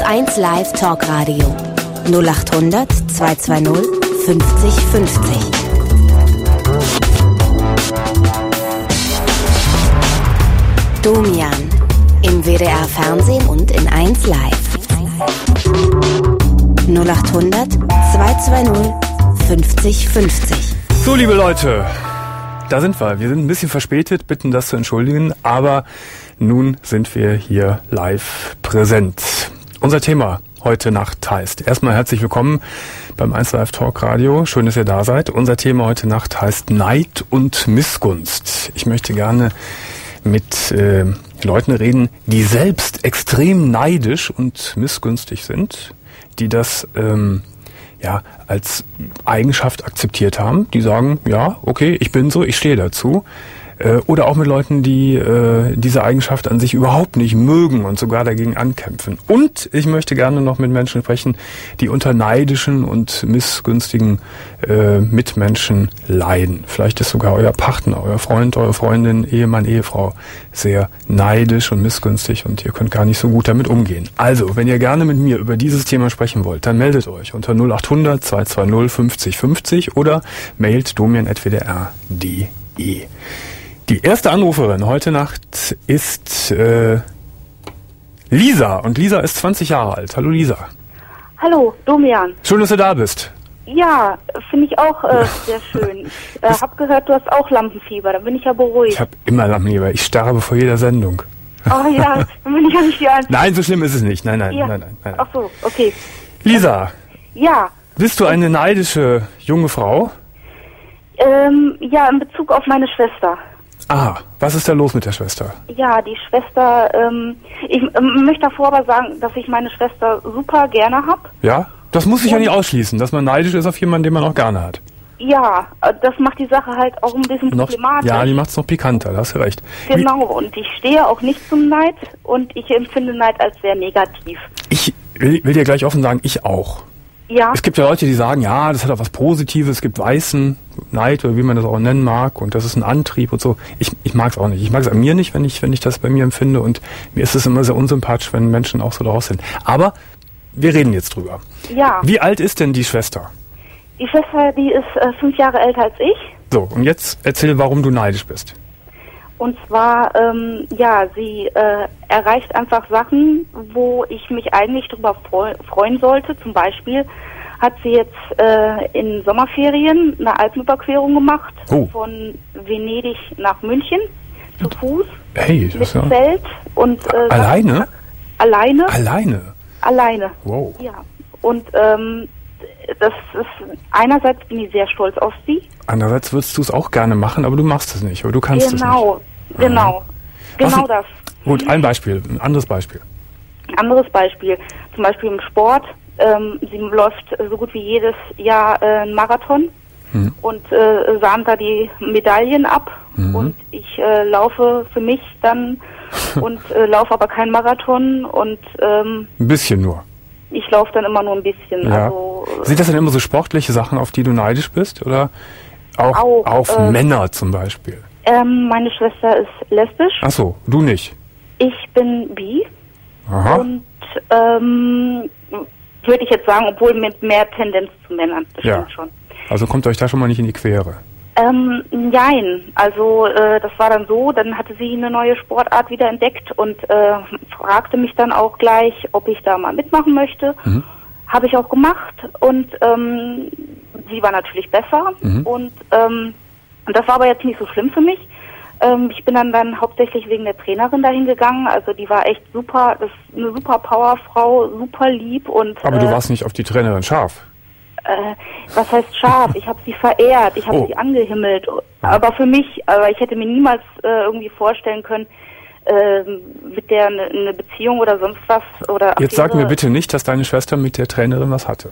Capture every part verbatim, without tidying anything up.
eins Live Talkradio null acht hundert zweihundertzweißig fünfzig fünfzig. Domian im W D R Fernsehen und in eins Live. null acht hundert zweihundertzweißig fünfzig fünfzig. So, liebe Leute, da sind wir. Wir sind ein bisschen verspätet, bitten das zu entschuldigen, aber nun sind wir hier live präsent. Unser Thema heute Nacht heißt, erstmal herzlich willkommen beim eins Live Talk Radio. Schön, dass ihr da seid. Unser Thema heute Nacht heißt Neid und Missgunst. Ich möchte gerne mit äh, Leuten reden, die selbst extrem neidisch und missgünstig sind, die das ähm, ja als Eigenschaft akzeptiert haben, die sagen, ja, okay, ich bin so, ich stehe dazu. Äh, oder auch mit Leuten, die äh, diese Eigenschaft an sich überhaupt nicht mögen und sogar dagegen ankämpfen. Und ich möchte gerne noch mit Menschen sprechen, die unter neidischen und missgünstigen äh, Mitmenschen leiden. Vielleicht ist sogar euer Partner, euer Freund, eure Freundin, Ehemann, Ehefrau sehr neidisch und missgünstig und ihr könnt gar nicht so gut damit umgehen. Also, wenn ihr gerne mit mir über dieses Thema sprechen wollt, dann meldet euch unter null acht hundert zweihundertzweißig fünfzig fünfzig oder mailt domian at w d r punkt d e. Die erste Anruferin heute Nacht ist äh, Lisa und Lisa ist zwanzig Jahre alt. Hallo Lisa. Hallo, Domian. Schön, dass du da bist. Ja, finde ich auch äh, sehr schön. Ich äh, habe gehört, du hast auch Lampenfieber, da bin ich ja beruhigt. Ich habe immer Lampenfieber, ich sterbe vor jeder Sendung. Oh ja, dann bin ich ja nicht die Einzige. Nein, so schlimm ist es nicht. Nein, nein, ja. nein, nein, nein. Ach so, okay. Lisa. Ja. Bist du eine neidische junge Frau? Ähm, ja, in Bezug auf meine Schwester. Ah, was ist da los mit der Schwester? Ja, die Schwester, ähm, ich ähm, möchte davor aber sagen, dass ich meine Schwester super gerne habe. Ja? Das muss sich ja nicht ausschließen, dass man neidisch ist auf jemanden, den man auch gerne hat. Ja, das macht die Sache halt auch ein bisschen noch, problematisch. Ja, die macht es noch pikanter, da hast du recht. Genau, Wie, und ich stehe auch nicht zum Neid und ich empfinde Neid als sehr negativ. Ich will, will dir gleich offen sagen, ich auch. Ja. Es gibt ja Leute, die sagen, ja, das hat auch was Positives, es gibt weißen Neid oder wie man das auch nennen mag und das ist ein Antrieb und so. Ich, ich mag es auch nicht. Ich mag es an mir nicht, wenn ich, wenn ich das bei mir empfinde und mir ist es immer sehr unsympathisch, wenn Menschen auch so draus sind. Aber wir reden jetzt drüber. Ja. Wie alt ist denn die Schwester? Die Schwester, die ist äh, fünf Jahre älter als ich. So, und jetzt erzähl, warum du neidisch bist. Und zwar, ähm, ja, sie äh, erreicht einfach Sachen, wo ich mich eigentlich drüber freu- freuen sollte. Zum Beispiel hat sie jetzt äh, in Sommerferien eine Alpenüberquerung gemacht, oh. von Venedig nach München zu Fuß, hey, mit das ja Zelt und äh, alleine? Alleine? Alleine? Alleine. Wow. Ja. Und ähm, das ist, einerseits bin ich sehr stolz auf sie. Andererseits würdest du es auch gerne machen, aber du machst es nicht, oder du kannst genau, es nicht. Genau, genau, genau das. Gut, ein Beispiel, ein anderes Beispiel. Ein anderes Beispiel, zum Beispiel im Sport. Ähm, sie läuft so gut wie jedes Jahr äh, einen Marathon hm. und äh, sahnt da die Medaillen ab. Mhm. Und ich äh, laufe für mich dann und äh, laufe aber keinen Marathon und ähm, ein bisschen nur. Ich laufe dann immer nur ein bisschen. Ja. Also, sind das denn immer so sportliche Sachen, auf die du neidisch bist? Oder auch, auch auf äh, Männer zum Beispiel? Ähm, meine Schwester ist lesbisch. Ach so, du nicht? Ich bin bi. Aha. Und ähm, würde ich jetzt sagen, obwohl mit mehr Tendenz zu Männern. Das ja. stimmt schon. Also kommt euch da schon mal nicht in die Quere? Ähm, nein. Also äh, das war dann so, dann hatte sie eine neue Sportart wieder entdeckt und äh, fragte mich dann auch gleich, ob ich da mal mitmachen möchte. Mhm. Habe ich auch gemacht und ähm, sie war natürlich besser mhm. und ähm, das war aber jetzt nicht so schlimm für mich. Ähm, ich bin dann dann hauptsächlich wegen der Trainerin dahin gegangen. Also die war echt super, das ist eine super Powerfrau, super lieb und. Aber du äh, warst nicht auf die Trainerin scharf. Äh, was heißt scharf? Ich habe sie verehrt, ich habe oh. sie angehimmelt. Aber für mich, aber ich hätte mir niemals äh, irgendwie vorstellen können, äh, mit der eine ne Beziehung oder sonst was oder. Jetzt sag mir bitte nicht, dass deine Schwester mit der Trainerin was hatte.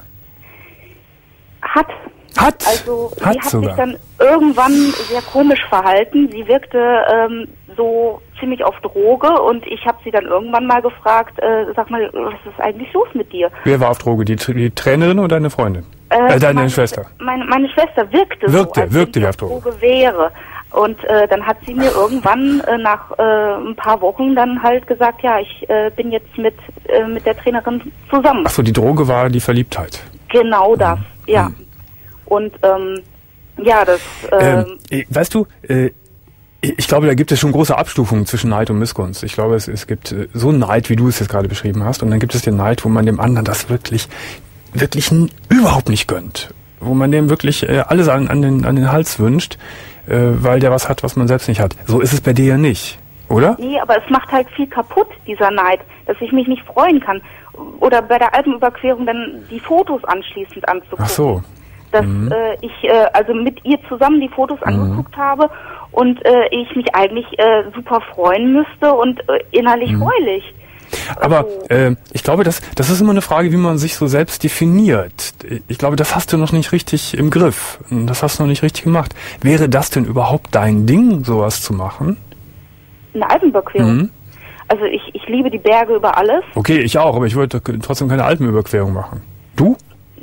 Hat. Hat? Also hat sie hat sogar. sich dann irgendwann sehr komisch verhalten. Sie wirkte ähm, so ziemlich auf Droge und ich habe sie dann irgendwann mal gefragt, äh, sag mal, was ist eigentlich los mit dir? Wer war auf Droge? Die, die Trainerin oder deine Freundin? Äh, äh deine meine, Schwester? Meine, meine Schwester wirkte, wirkte so, als wirkte wenn auf sie auf Droge. Droge wäre. Und äh, dann hat sie mir irgendwann äh, nach äh, ein paar Wochen dann halt gesagt, ja, ich äh, bin jetzt mit äh, mit der Trainerin zusammen. Ach so, die Droge war die Verliebtheit. Genau das, mhm. ja. Mhm. Und ähm, ja, das... Äh, ähm, weißt du, äh, ich glaube, da gibt es schon große Abstufungen zwischen Neid und Missgunst. Ich glaube, es, es gibt so Neid, wie du es jetzt gerade beschrieben hast, und dann gibt es den Neid, wo man dem anderen das wirklich, wirklich n- überhaupt nicht gönnt. Wo man dem wirklich äh, alles an, an, den, an den Hals wünscht, äh, weil der was hat, was man selbst nicht hat. So ist es bei dir ja nicht, oder? Nee, aber es macht halt viel kaputt, dieser Neid, dass ich mich nicht freuen kann. Oder bei der Alpenüberquerung dann die Fotos anschließend anzugucken. Ach so. Dass mhm. äh, ich äh, also mit ihr zusammen die Fotos mhm. angeguckt habe und äh, ich mich eigentlich äh, super freuen müsste und äh, innerlich mhm. freulich. Aber also, äh, ich glaube, das, das ist immer eine Frage, wie man sich so selbst definiert. Ich glaube, das hast du noch nicht richtig im Griff. Das hast du noch nicht richtig gemacht. Wäre das denn überhaupt dein Ding, sowas zu machen? Eine Alpenüberquerung? Mhm. Also ich, ich liebe die Berge über alles. Okay, ich auch, aber ich wollte trotzdem keine Alpenüberquerung machen. Du?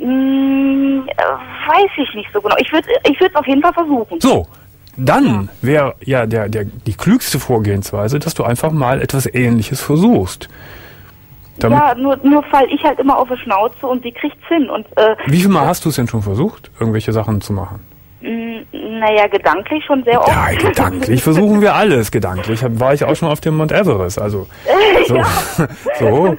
Hm, weiß ich nicht so genau. Ich würde ich würde es auf jeden Fall versuchen. So, dann ja. wäre ja der, der, die klügste Vorgehensweise, dass du einfach mal etwas Ähnliches versuchst. Damit ja, nur, nur fall ich halt immer auf die Schnauze und sie kriegt's hin. Und, äh, wie viel Mal hast du es denn schon versucht, irgendwelche Sachen zu machen? Naja, gedanklich schon sehr oft. Ja, gedanklich versuchen wir alles. Gedanklich war ich auch schon auf dem Mount Everest. Also so, ja. so.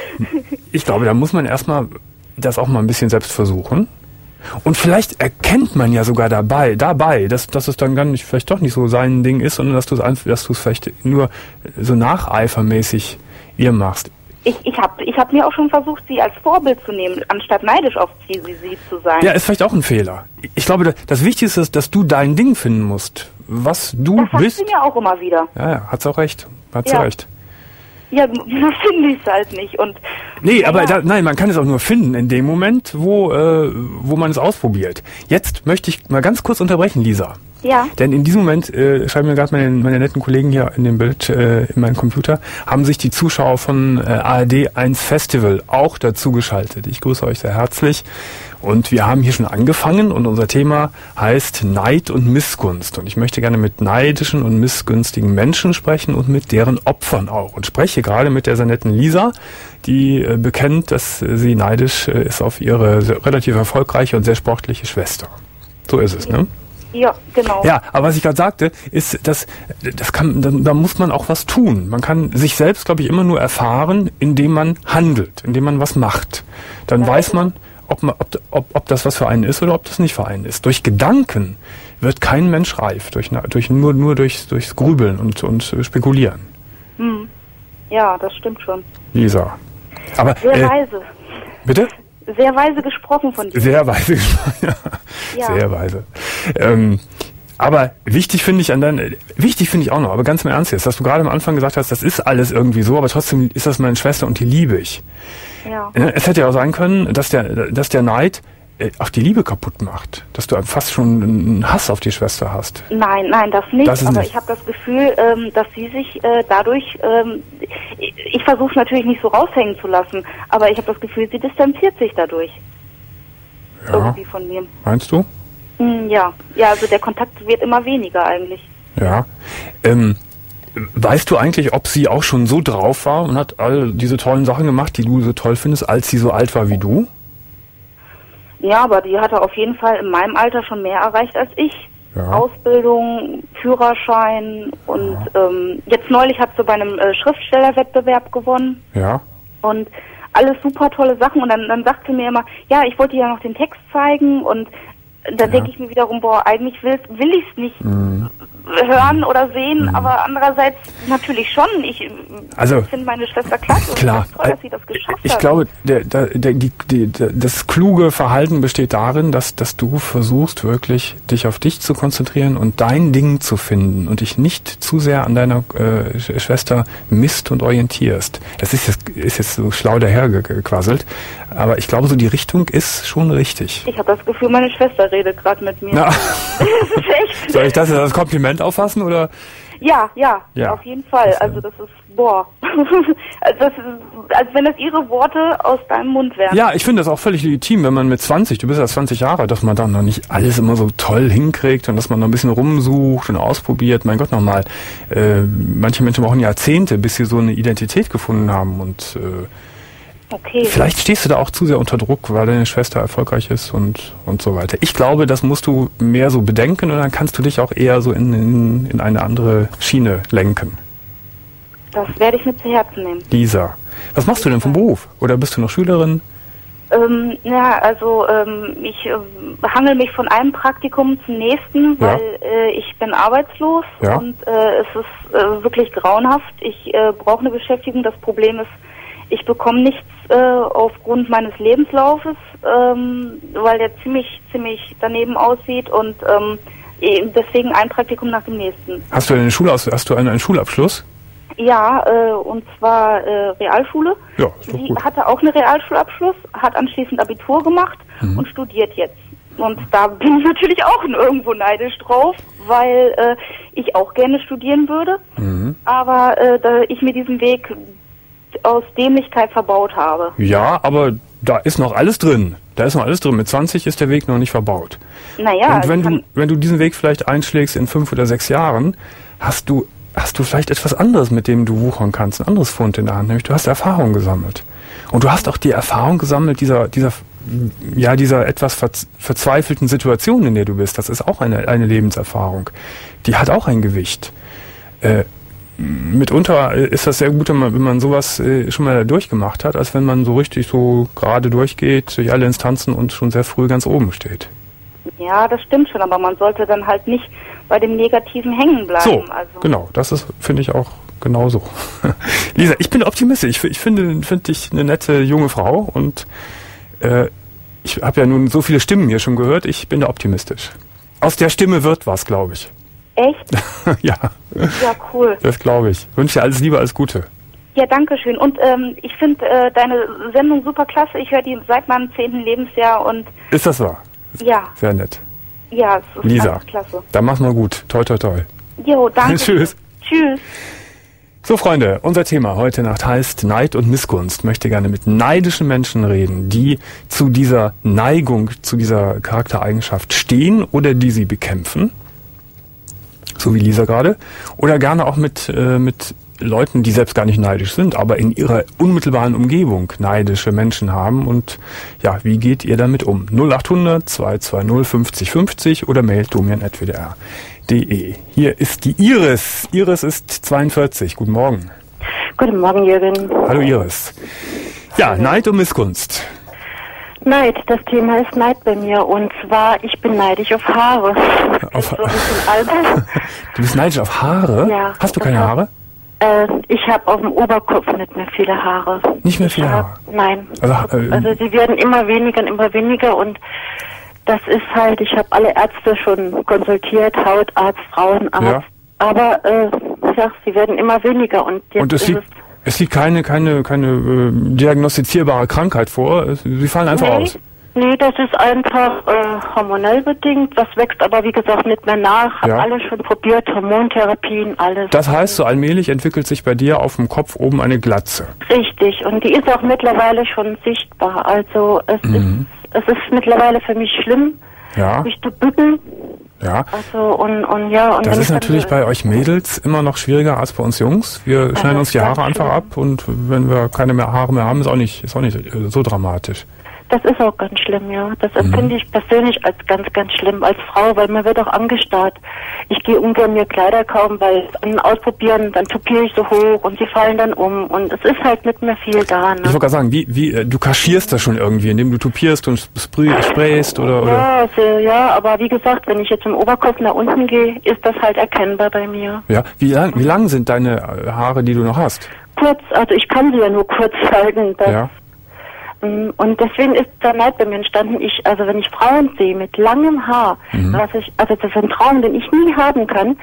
Ich glaube, da muss man erstmal das auch mal ein bisschen selbst versuchen. Und vielleicht erkennt man ja sogar dabei, dabei, dass, dass es dann gar nicht, vielleicht doch nicht so sein Ding ist, sondern dass du es dass du es vielleicht nur so nacheifermäßig ihr machst. Ich, ich habe ich hab mir auch schon versucht, sie als Vorbild zu nehmen, anstatt neidisch auf sie, sie, sie zu sein. Ja, ist vielleicht auch ein Fehler. Ich glaube, das Wichtigste ist, dass du dein Ding finden musst. Was du das bist. Das sagt sie mir auch immer wieder. Ja, ja, hat sie auch recht. Hat sie ja. recht. Ja, da finde ich es halt nicht. Und, nee, ja, aber ja. Da, nein, man kann es auch nur finden in dem Moment, wo, äh, wo man es ausprobiert. Jetzt möchte ich mal ganz kurz unterbrechen, Lisa. Ja. Denn in diesem Moment, äh, schreiben mir gerade meine, meine netten Kollegen hier in dem Bild, äh, in meinem Computer, haben sich die Zuschauer von äh, A R D eins Festival auch dazu geschaltet. Ich grüße euch sehr herzlich. Und wir haben hier schon angefangen und unser Thema heißt Neid und Missgunst. Und ich möchte gerne mit neidischen und missgünstigen Menschen sprechen und mit deren Opfern auch. Und spreche gerade mit der sehr netten Lisa, die äh, bekennt, dass sie neidisch äh, ist auf ihre sehr, relativ erfolgreiche und sehr sportliche Schwester. So ist es, ne? Ja, genau. Ja, aber was ich gerade sagte, ist, dass das kann, da, da muss man auch was tun. Man kann sich selbst, glaube ich, immer nur erfahren, indem man handelt, indem man was macht. Dann ja, weiß man, ob, man ob, ob, ob das was für einen ist oder ob das nicht für einen ist. Durch Gedanken wird kein Mensch reif, durch, durch nur nur durch durchs Grübeln und und spekulieren. Hm. Ja, das stimmt schon. Lisa, aber sehr äh, weise. Bitte? Sehr weise gesprochen von dir. Sehr weise gesprochen, ja. ja. Sehr weise. Ähm, aber wichtig finde ich an dein, wichtig finde ich auch noch, aber ganz im Ernst jetzt, dass du gerade am Anfang gesagt hast, das ist alles irgendwie so, aber trotzdem ist das meine Schwester und die liebe ich. Ja. Es hätte ja auch sein können, dass der, dass der Neid auch die Liebe kaputt macht, dass du fast schon einen Hass auf die Schwester hast. Nein, nein, das nicht. Das aber nicht. Ich habe das Gefühl, ähm, dass sie sich äh, dadurch, ähm, ich, ich versuche es natürlich nicht so raushängen zu lassen, aber ich habe das Gefühl, sie distanziert sich dadurch. Ja. Irgendwie von mir. Meinst du? Mm, ja, ja, also der Kontakt wird immer weniger eigentlich. Ja. Ähm, weißt du eigentlich, ob sie auch schon so drauf war und hat all diese tollen Sachen gemacht, die du so toll findest, als sie so alt war wie du? Ja, aber die hatte auf jeden Fall in meinem Alter schon mehr erreicht als ich. Ja. Ausbildung, Führerschein und ja. ähm, jetzt neulich hat sie bei einem äh, Schriftstellerwettbewerb gewonnen. Ja. Und alles super tolle Sachen und dann, dann sagt sie mir immer, ja, ich wollte ja noch den Text zeigen und da ja. denke ich mir wiederum, boah, eigentlich will, will ich es nicht mhm. hören oder sehen, mhm. aber andererseits natürlich schon. Ich also, finde meine Schwester klasse klar. und toll, dass sie das geschafft ich hat. Ich glaube, der, der, der, die, die, das kluge Verhalten besteht darin, dass, dass du versuchst, wirklich dich auf dich zu konzentrieren und dein Ding zu finden und dich nicht zu sehr an deiner äh, Schwester misst und orientierst. Das ist jetzt, ist jetzt so schlau dahergequasselt, aber ich glaube, so die Richtung ist schon richtig. Ich habe das Gefühl, meine Schwester redet gerade mit mir. Na. Das ist echt. Soll ich das als Kompliment Kompliment auffassen, oder? Ja, ja, Ja. auf jeden Fall. Also das ist, boah, also das ist, als wenn das Ihre Worte aus deinem Mund wären. Ja, ich finde das auch völlig legitim, wenn man mit zwanzig, du bist ja zwanzig Jahre, dass man dann noch nicht alles immer so toll hinkriegt und dass man noch ein bisschen rumsucht und ausprobiert. Mein Gott, nochmal, äh, manche Menschen brauchen Jahrzehnte, bis sie so eine Identität gefunden haben und äh, Okay. vielleicht stehst du da auch zu sehr unter Druck, weil deine Schwester erfolgreich ist und und so weiter. Ich glaube, das musst du mehr so bedenken und dann kannst du dich auch eher so in, in, in eine andere Schiene lenken. Das werde ich mir zu Herzen nehmen. Lisa, was machst du denn vom Beruf? Oder bist du noch Schülerin? Ähm, ja, also ähm, ich äh, hangel mich von einem Praktikum zum nächsten, Ja. weil äh, ich bin arbeitslos Ja. und äh, es ist äh, wirklich grauenhaft. Ich äh, brauche eine Beschäftigung. Das Problem ist, ich bekomme nichts äh, aufgrund meines Lebenslaufes, ähm, weil der ziemlich, ziemlich daneben aussieht und ähm, eben deswegen ein Praktikum nach dem nächsten. Hast du eine Schule, hast du einen, einen Schulabschluss? Ja, äh, und zwar äh, Realschule. Ja, ist doch Sie gut. hatte auch einen Realschulabschluss, hat anschließend Abitur gemacht Mhm. und studiert jetzt. Und da bin ich natürlich auch irgendwo neidisch drauf, weil äh, ich auch gerne studieren würde, Mhm. aber äh, da ich mir diesen Weg aus Dämlichkeit verbaut habe. Ja, aber da ist noch alles drin. Da ist noch alles drin. Mit zwanzig ist der Weg noch nicht verbaut. Naja, Und wenn ich du, kann, wenn du diesen Weg vielleicht einschlägst in fünf oder sechs Jahren, hast du, hast du vielleicht etwas anderes, mit dem du wuchern kannst, ein anderes Fund in der Hand, nämlich du hast Erfahrung gesammelt. Und du hast auch die Erfahrung gesammelt dieser, dieser, ja, dieser etwas verz- verzweifelten Situation, in der du bist. Das ist auch eine, eine Lebenserfahrung. Die hat auch ein Gewicht. Äh, mitunter ist das sehr gut, wenn man, wenn man sowas äh, schon mal durchgemacht hat, als wenn man so richtig so gerade durchgeht, durch alle Instanzen und schon sehr früh ganz oben steht. ja, das stimmt schon, aber man sollte dann halt nicht bei dem Negativen hängen bleiben. So, also. genau, das ist, finde ich, auch genauso. Lisa, ich bin optimistisch. Ich, ich finde, finde dich eine nette junge Frau und äh, ich habe ja nun so viele Stimmen hier schon gehört. Ich bin da optimistisch. Aus der Stimme wird was, glaube ich. Echt? Ja, Ja, cool. das glaube ich. Wünsche dir alles Liebe, alles Gute. Ja, danke schön. Und ähm, ich finde äh, deine Sendung super klasse. Ich höre die seit meinem zehnten Lebensjahr und Ist das wahr? ja, Sehr nett. ja, es ist Lisa, alles klasse. dann mach's mal gut. Toi, toi, toi. Jo, danke. Tschüss. Tschüss. So, Freunde, unser Thema heute Nacht heißt Neid und Missgunst. Ich möchte gerne mit neidischen Menschen reden, die zu dieser Neigung, zu dieser Charaktereigenschaft stehen oder die sie bekämpfen. So wie Lisa gerade. Oder gerne auch mit, äh, mit Leuten, die selbst gar nicht neidisch sind, aber in ihrer unmittelbaren Umgebung neidische Menschen haben. Und ja, wie geht ihr damit um? null acht hundert zwei zwei null fünfzig fünfzig oder mailt domian at w d r punkt d e. Hier ist die Iris. Iris ist zweiundvierzig. Guten Morgen. Guten Morgen, Jürgen. Hallo Iris. Ja, Neid und Missgunst. Neid, das Thema ist Neid bei mir. Und zwar, ich bin neidisch auf Haare. Auf, So ein bisschen albern. du bist neidisch auf Haare? Ja. Hast du keine Das- Haare? Äh, ich habe auf dem Oberkopf nicht mehr viele Haare. Nicht mehr viele Ich hab- Haare? Nein. Also, äh, Also sie werden immer weniger und immer weniger und das ist halt, ich habe alle Ärzte schon konsultiert, Hautarzt, Frauenarzt, Ja. aber äh, ich sag, sie werden immer weniger und jetzt Und es ist liegt, es liegt keine, keine, keine äh, diagnostizierbare Krankheit vor. Es- Sie fallen einfach nee, aus. Nee, das ist einfach äh, hormonell bedingt. Das wächst aber, wie gesagt, nicht mehr nach. Hab Ja. alles schon probiert, Hormontherapien, alles. Das heißt, so allmählich entwickelt sich bei dir auf dem Kopf oben eine Glatze. Richtig. Und die ist auch mittlerweile schon sichtbar. Also es Mhm. ist es ist mittlerweile für mich schlimm, Ja, mich zu bücken. ja. Also und, und ja. Und Das wenn ist ich dann- natürlich bei euch Mädels immer noch schwieriger als bei uns Jungs. Wir schneiden uns die ganz Haare einfach schlimm. ab und wenn wir keine mehr Haare mehr haben, ist auch nicht, ist auch nicht äh, so dramatisch. Das ist auch ganz schlimm, ja. Das Mhm. empfinde ich persönlich als ganz, ganz schlimm als Frau, weil man wird auch angestarrt. Ich gehe ungern mir Kleider kaufen, weil dann ausprobieren, dann tupiere ich so hoch und sie fallen dann um und es ist halt nicht mehr viel da. Ich Ne? wollte gerade sagen, wie, wie, äh, du kaschierst das schon irgendwie, indem du tupierst und sprüh- sprayst oder, oder. Ja, also, ja, aber wie gesagt, wenn ich jetzt im Oberkopf nach unten gehe, ist das halt erkennbar bei mir. Ja. Wie lang, wie lang sind deine äh, Haare, die du noch hast? Kurz, also ich kann sie ja nur kurz halten. Das, Ja. ähm, Und deswegen ist der Neid bei mir entstanden. Ich, also wenn ich Frauen sehe mit langem Haar, Mhm. was ich, also das ist ein Traum, den ich nie haben kann. Ja.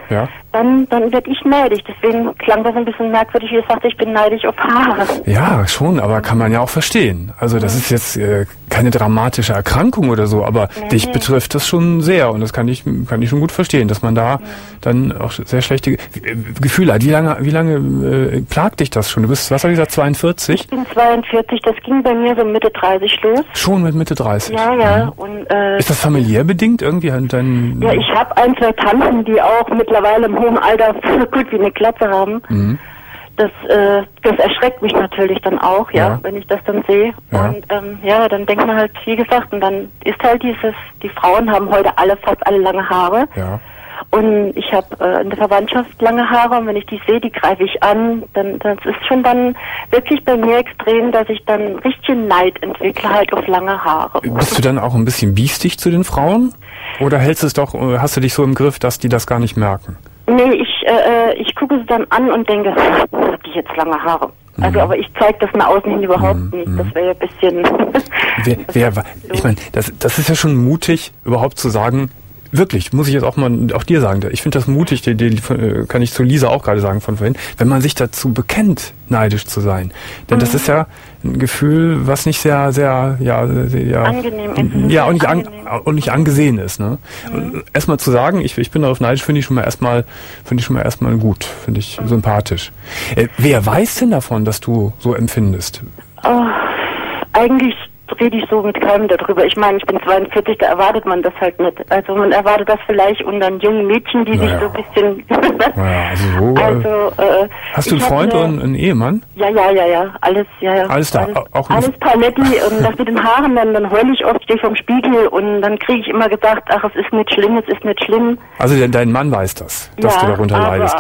dann, dann werde ich neidisch. Deswegen klang das ein bisschen merkwürdig, wie ich sagte, ich bin neidisch auf Haare. Ja, schon, aber kann man ja auch verstehen. Also das ist jetzt äh, keine dramatische Erkrankung oder so, aber nee, dich nee. betrifft das schon sehr und das kann ich kann ich schon gut verstehen, dass man da mhm. dann auch sehr schlechte Ge- Gefühle hat. Wie lange wie lange äh, plagt dich das schon? Du bist, was habe ich gesagt, zweiundvierzig? Ich bin zweiundvierzig, das ging bei mir so Mitte dreißig los. Schon mit Mitte dreißig? Ja, ja. Mhm. Und, äh, ist das familiär bedingt irgendwie? Dein ja, ich habe ein, zwei Tanten, die auch mittlerweile im hohen Alter so gut wie eine Glatze haben. Mhm. Das, äh, das erschreckt mich natürlich dann auch, ja, ja. wenn ich das dann sehe. Ja. Und ähm, ja, dann denkt man halt, wie gesagt, und dann ist halt dieses, die Frauen haben heute alle fast alle lange Haare. Ja. Und ich habe äh, in der Verwandtschaft lange Haare und wenn ich die sehe, die greife ich an. Dann das ist schon dann wirklich bei mir extrem, dass ich dann richtig Neid entwickle halt auf lange Haare. Bist du dann auch ein bisschen biestig zu den Frauen? Oder hältst es doch, hast du dich so im Griff, dass die das gar nicht merken? Nee, ich, äh, ich gucke sie dann an und denke, hat die jetzt lange Haare? Mhm. Also, aber ich zeige das nach außen hin überhaupt mhm. nicht. Das wäre ja ein bisschen... wer, wer, ich meine, das, das ist ja schon mutig, überhaupt zu sagen, wirklich, muss ich jetzt auch mal auch dir sagen, ich finde das mutig, die, die, kann ich zu Lisa auch gerade sagen von vorhin, wenn man sich dazu bekennt, neidisch zu sein. Denn mhm. das ist ja ein Gefühl, was nicht sehr, sehr, ja, sehr, angenehm ist. Ja, und nicht, an, und nicht angesehen ist. Ne? Mhm. Erstmal zu sagen, ich, ich bin darauf neidisch, finde ich schon mal erstmal, finde ich schon mal erstmal gut, finde ich mhm. sympathisch. Äh, wer weiß denn davon, dass du so empfindest? Oh, eigentlich rede ich so mit keinem darüber. Ich meine, ich bin zweiundvierzig, da erwartet man das halt nicht. Also man erwartet das vielleicht unter jungen Mädchen, die naja. sich so ein bisschen... naja, also so... Also, äh, hast du einen Freund oder einen Ehemann? Ja, ja, ja, ja. Alles, ja, ja. Alles da? Alles, auch alles Paletti. Und das mit den Haaren, dann, dann heule ich oft, stehe vom Spiegel und dann kriege ich immer gesagt, ach, es ist nicht schlimm, es ist nicht schlimm. Also dein, dein Mann weiß das, dass ja, du darunter aber, leidest.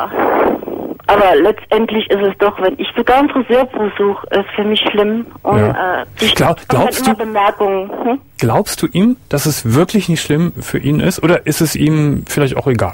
Aber letztendlich ist es doch, wenn ich sogar einen Friseurbesuch, ist für mich schlimm. Und ja. äh, die Glaub, glaubst immer du, Bemerkungen. Hm? Glaubst du ihm, dass es wirklich nicht schlimm für ihn ist? Oder ist es ihm vielleicht auch egal?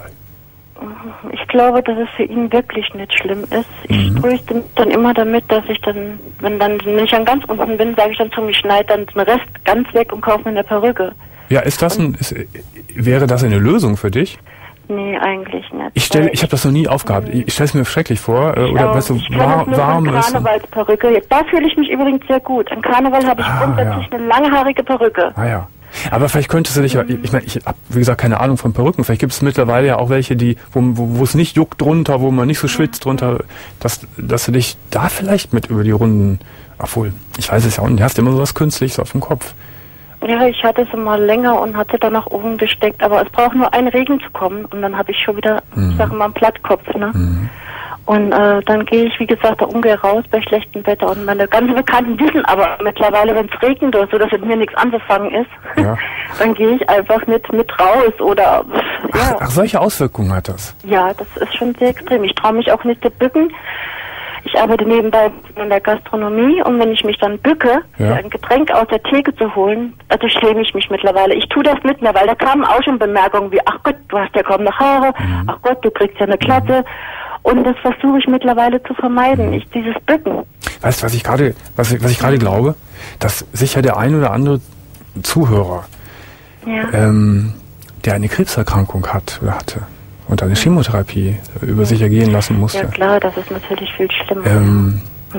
Ich glaube, dass es für ihn wirklich nicht schlimm ist. Ich mhm. tröste mich dann immer damit, dass ich dann, wenn dann, wenn ich dann ganz unten bin, sage ich dann zu mir, schneid dann den Rest ganz weg und kaufe mir eine Perücke. Ja, ist das ein, ist, wäre das eine Lösung für dich? Nee, eigentlich nicht. Ich stelle, ich habe das noch nie aufgehabt. Ich, ich stelle es mir schrecklich vor. Äh, oder weißt du, war, warm ist. Karnevalsperücke. Da fühle ich mich übrigens sehr gut. An Karneval habe ich ah, grundsätzlich ja. eine langhaarige Perücke. Ah ja. Aber vielleicht könntest du dich, mhm. ich meine, ich habe wie gesagt keine Ahnung von Perücken. Vielleicht gibt es mittlerweile ja auch welche, die, wo, wo, wo es nicht juckt drunter, wo man nicht so schwitzt mhm. drunter, dass, dass du dich da vielleicht mit über die Runden, obwohl, ich weiß es ja auch nicht, du hast immer so was Künstliches auf dem Kopf. Ja, ich hatte sie mal länger und hatte dann nach oben gesteckt, aber es braucht nur ein Regen zu kommen und dann habe ich schon wieder, mhm. ich sage mal, einen Plattkopf, ne? Mhm. Und äh, dann gehe ich, wie gesagt, da ungern raus bei schlechtem Wetter und meine ganzen Bekannten wissen aber mittlerweile, wenn es regnet oder so, dass mit mir nichts anzufangen ist, ja. dann gehe ich einfach nicht mit raus oder, ach, ja. Ach, solche Auswirkungen hat das? Ja, das ist schon sehr extrem. Ich traue mich auch nicht zu bücken. Ich arbeite nebenbei in der Gastronomie und wenn ich mich dann bücke, ja. ein Getränk aus der Theke zu holen, also schäme ich mich mittlerweile. Ich tue das nicht mehr, weil da kamen auch schon Bemerkungen wie, ach Gott, du hast ja kaum noch Haare, mhm. ach Gott, du kriegst ja eine Glatze. Mhm. Und das versuche ich mittlerweile zu vermeiden, ich, dieses Bücken. Weißt du, was ich gerade, was ich, was ich gerade glaube? Dass sicher der ein oder andere Zuhörer, ja. ähm, der eine Krebserkrankung hat oder hatte, und eine Chemotherapie über ja. sich ergehen lassen musste. Ja klar, das ist natürlich viel schlimmer. Ähm,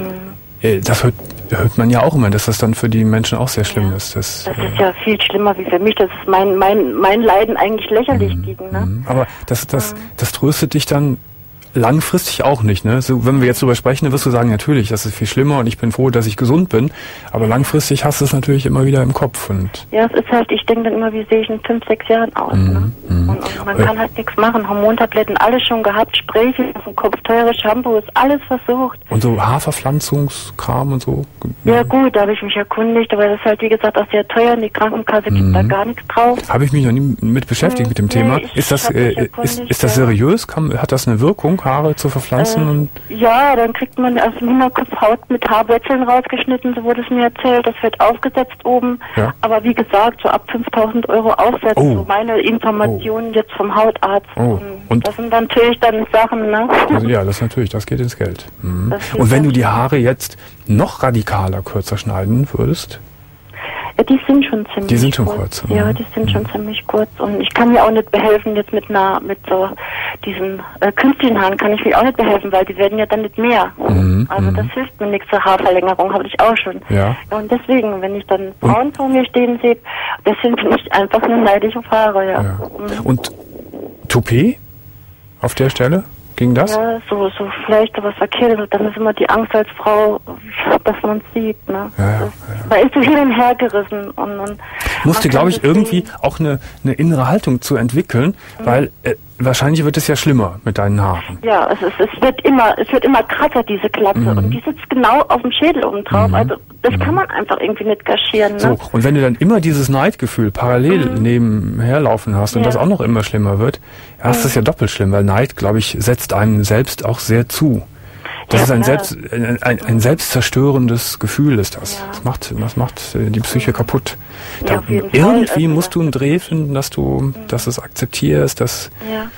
mhm. Das hört, hört man ja auch immer, dass das dann für die Menschen auch sehr schlimm ja. ist. Das, das ist ja viel schlimmer wie für mich. Das ist mein, mein, mein Leiden eigentlich lächerlich mhm. gegen. Ne? Aber das, das, mhm. das tröstet dich dann langfristig auch nicht, ne? So, wenn wir jetzt drüber sprechen, dann wirst du sagen, natürlich, das ist viel schlimmer und ich bin froh, dass ich gesund bin. Aber langfristig hast du es natürlich immer wieder im Kopf. Und ja, es ist halt, ich denke dann immer, wie sehe ich in fünf, sechs Jahren aus. Mm, ne? mm. Und, und man äh. kann halt nichts machen. Hormontabletten, alles schon gehabt, Sprays auf dem Kopf, teure Shampoos, alles versucht. Und so Haarverpflanzungskram und so? Ja gut, da habe ich mich erkundigt, aber das ist halt, wie gesagt, auch sehr teuer und die Krankenkasse gibt mm. da gar nichts drauf. Habe ich mich noch nie mit beschäftigt mm. mit dem Thema. Nee, ist, das, äh, ist, ist das seriös? Kann, hat das eine Wirkung? Haare zu verpflanzen? Äh, und ja, dann kriegt man aus dem Hinterkopf Haut mit Haarwurzeln rausgeschnitten, so wurde es mir erzählt. Das wird aufgesetzt oben. Ja. Aber wie gesagt, so ab fünftausend Euro aufwärts. Oh. So meine Informationen oh. jetzt vom Hautarzt. Oh. Und das sind natürlich dann Sachen, ne? Also, ja, das natürlich, das geht ins Geld. Mhm. Und wenn du die Haare jetzt noch radikaler kürzer schneiden würdest? Ja, die sind schon ziemlich Die sind schon kurz. kurz. Ja, die sind schon ziemlich kurz. Und ich kann mir auch nicht behelfen, jetzt mit einer, mit so diesen äh, künstlichen Haaren kann ich mir auch nicht behelfen, weil die werden ja dann nicht mehr. Mhm, also das hilft mir nichts zur Haarverlängerung, habe ich auch schon. Ja. Und deswegen, wenn ich dann Frauen vor mir stehen sehe, das sind für mich einfach nur neidische Haare, ja. ja. Und Toupet auf der Stelle? Ging das? Ja, so, so vielleicht was verkehrt. Dann ist immer die Angst als Frau, dass man es sieht. Ne? Ja, ja, ja. Man ist so hin und her gerissen. Und, und musste, glaube ich, irgendwie sehen. auch eine, eine innere Haltung zu entwickeln, mhm. weil äh, wahrscheinlich wird es ja schlimmer mit deinen Haaren. Ja, es, ist, es wird immer, es wird immer krasser, diese Glatze. Mhm. Und die sitzt genau auf dem Schädel oben drauf. Mhm. Also das mhm. kann man einfach irgendwie nicht kaschieren. Ne? So, und wenn du dann immer dieses Neidgefühl parallel mhm. nebenher laufen hast und ja. das auch noch immer schlimmer wird, ja, ist das ja doppelt schlimm, weil Neid, glaube ich, setzt einem selbst auch sehr zu. Das ja, ist ein, selbst, ein, ein, ein selbstzerstörendes Gefühl, ist das. Ja. Das macht, das macht die Psyche kaputt. Ja, da, irgendwie Fall. musst du einen Dreh finden, dass du, mhm. dass du es akzeptierst, dass... Ja.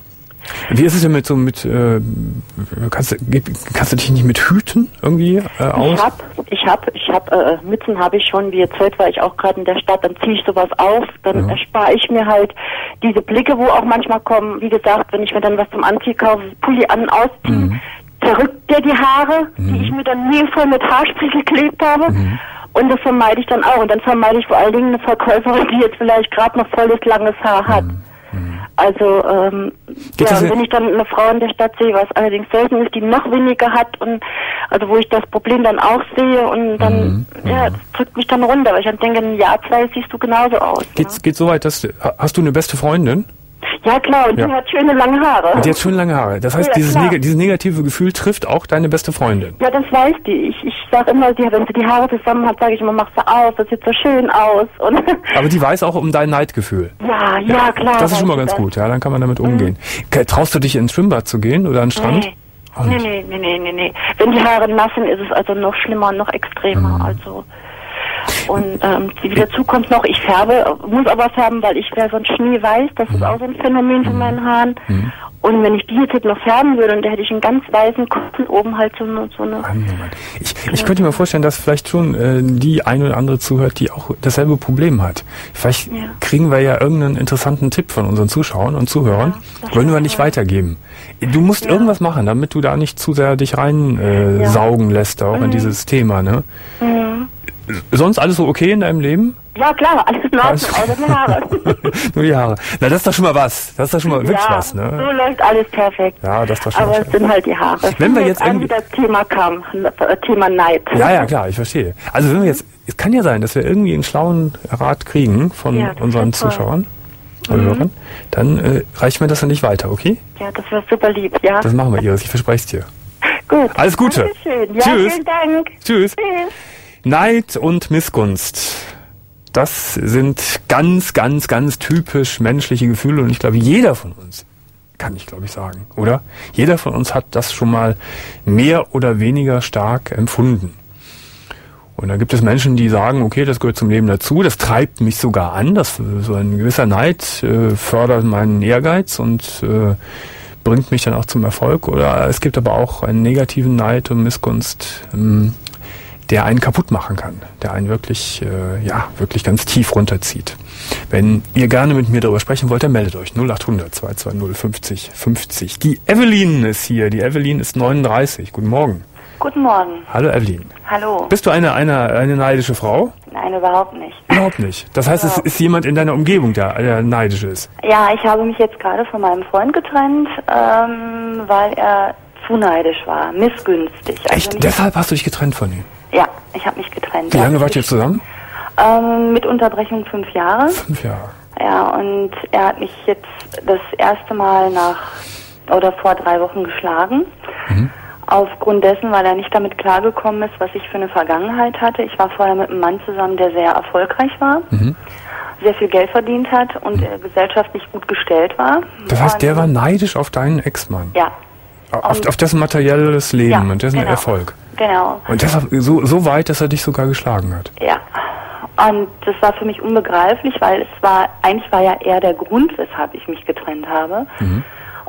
Wie ist es denn mit so mit äh, kannst du kannst du dich nicht mit Hüten irgendwie äh, aus? Ich hab ich hab ich hab äh, Mützen habe ich schon, wie jetzt heute war ich auch gerade in der Stadt, dann ziehe ich sowas auf, dann ja. erspare ich mir halt diese Blicke, wo auch manchmal kommen, wie gesagt, wenn ich mir dann was zum Anziehen kaufe, Pulli an und ausziehen, mhm. zerrückt der die Haare, mhm. die ich mir dann liebevoll mit Haarspray geklebt habe. Mhm. Und das vermeide ich dann auch. Und dann vermeide ich vor allen Dingen eine Verkäuferin, die jetzt vielleicht gerade noch volles, langes Haar hat. Mhm. Also, ähm, ja, wenn ich dann eine Frau in der Stadt sehe, was allerdings selten ist, die noch weniger hat und also wo ich das Problem dann auch sehe und dann, mhm. ja, das drückt mich dann runter, weil ich dann denke, in einem Jahr, zwei siehst du genauso aus. Geht's, ne? Geht so weit, dass, hast du eine beste Freundin? Ja klar, und ja. die hat schöne lange Haare. Und die hat schöne lange Haare. Das heißt, ja, dieses, neg- dieses negative Gefühl trifft auch deine beste Freundin. Ja, das weiß die. Ich, ich sage immer, die, wenn sie die Haare zusammen hat, sage ich immer, mach sie aus, das sieht so schön aus. Und aber die weiß auch um dein Neidgefühl. Ja, ja, ja klar. Das ist schon mal ganz das. gut, ja, dann kann man damit mhm. umgehen. Traust du dich ins Schwimmbad zu gehen oder an den Strand? Nee. Oh, nee, nee, nee, nee, nee, nee. Wenn die Haare nass sind, ist es also noch schlimmer, noch extremer, mhm. also... Und ähm, dazu kommt noch, ich färbe, muss aber färben, weil ich wäre sonst schneeweiß, das ist auch so ein Phänomen von meinen Haaren. Mhm. Und wenn ich die jetzt noch färben würde, und da hätte ich einen ganz weißen Kopf und oben halt so eine... So eine ich, ich könnte mir vorstellen, dass vielleicht schon äh, die eine oder andere zuhört, die auch dasselbe Problem hat. Vielleicht ja. kriegen wir ja irgendeinen interessanten Tipp von unseren Zuschauern und Zuhörern, ja, wollen wir nicht weitergeben. Du musst ja. irgendwas machen, damit du da nicht zu sehr dich rein äh, ja. saugen lässt, auch mhm. in dieses Thema, ne? Mhm. Sonst alles so okay in deinem Leben? Ja klar, alles in Ordnung, außer die Haare. Nur die Haare. Na, das ist doch schon mal was. Das ist doch schon mal wirklich ja, was, ne? So läuft alles perfekt. Ja, das ist doch schon aber es sind halt die Haare. Wenn wir jetzt irgendwie das Thema kam, Thema Neid. Ja, ja, klar, ich verstehe. Also wenn wir jetzt, es kann ja sein, dass wir irgendwie einen schlauen Rat kriegen von ja, unseren Zuschauern oder mhm. Hörern, dann äh, reicht mir das dann nicht weiter, okay? Ja, das wäre super lieb, ja. Das machen wir, Iris, ich verspreche es dir. Gut. Alles Gute. Dankeschön. Ja, Tschüss. vielen Dank. Tschüss. Tschüss. Neid und Missgunst. Das sind ganz, ganz, ganz typisch menschliche Gefühle und ich glaube, jeder von uns, kann ich glaube ich sagen, oder? Jeder von uns hat das schon mal mehr oder weniger stark empfunden. Und da gibt es Menschen, die sagen, okay, das gehört zum Leben dazu, das treibt mich sogar an, das, so ein gewisser Neid äh, fördert meinen Ehrgeiz und äh, bringt mich dann auch zum Erfolg. Oder es gibt aber auch einen negativen Neid und Missgunst, ähm, der einen kaputt machen kann, der einen wirklich, äh, ja, wirklich ganz tief runterzieht. Wenn ihr gerne mit mir darüber sprechen wollt, dann meldet euch null achthundert zwei zwei null fünfzig fünfzig. Die Evelyn ist hier. Die Evelyn ist neununddreißig. Guten Morgen. Guten Morgen. Hallo Evelyn. Hallo. Bist du eine, eine, eine neidische Frau? Nein, überhaupt nicht. Überhaupt nicht. Das heißt, überhaupt. Es ist jemand in deiner Umgebung, der, der neidisch ist? Ja, ich habe mich jetzt gerade von meinem Freund getrennt, ähm, weil er zu neidisch war, missgünstig. Also echt? Deshalb hast du dich getrennt von ihm? Ja, ich habe mich getrennt. Wie lange wart ihr zusammen? Ähm, mit Unterbrechung fünf Jahre. Fünf Jahre. Ja, und er hat mich jetzt das erste Mal nach oder vor drei Wochen geschlagen. Mhm. Aufgrund dessen, weil er nicht damit klargekommen ist, was ich für eine Vergangenheit hatte. Ich war vorher mit einem Mann zusammen, der sehr erfolgreich war, mhm. sehr viel Geld verdient hat und mhm. gesellschaftlich gut gestellt war. Das heißt, und der war neidisch auf deinen Ex-Mann? Ja. Auf, auf dessen materielles Leben ja, und dessen genau. Erfolg? Genau. Und deshalb so, so weit, dass er dich sogar geschlagen hat? Ja. Und das war für mich unbegreiflich, weil es war, eigentlich war ja er der Grund, weshalb ich mich getrennt habe. Mhm.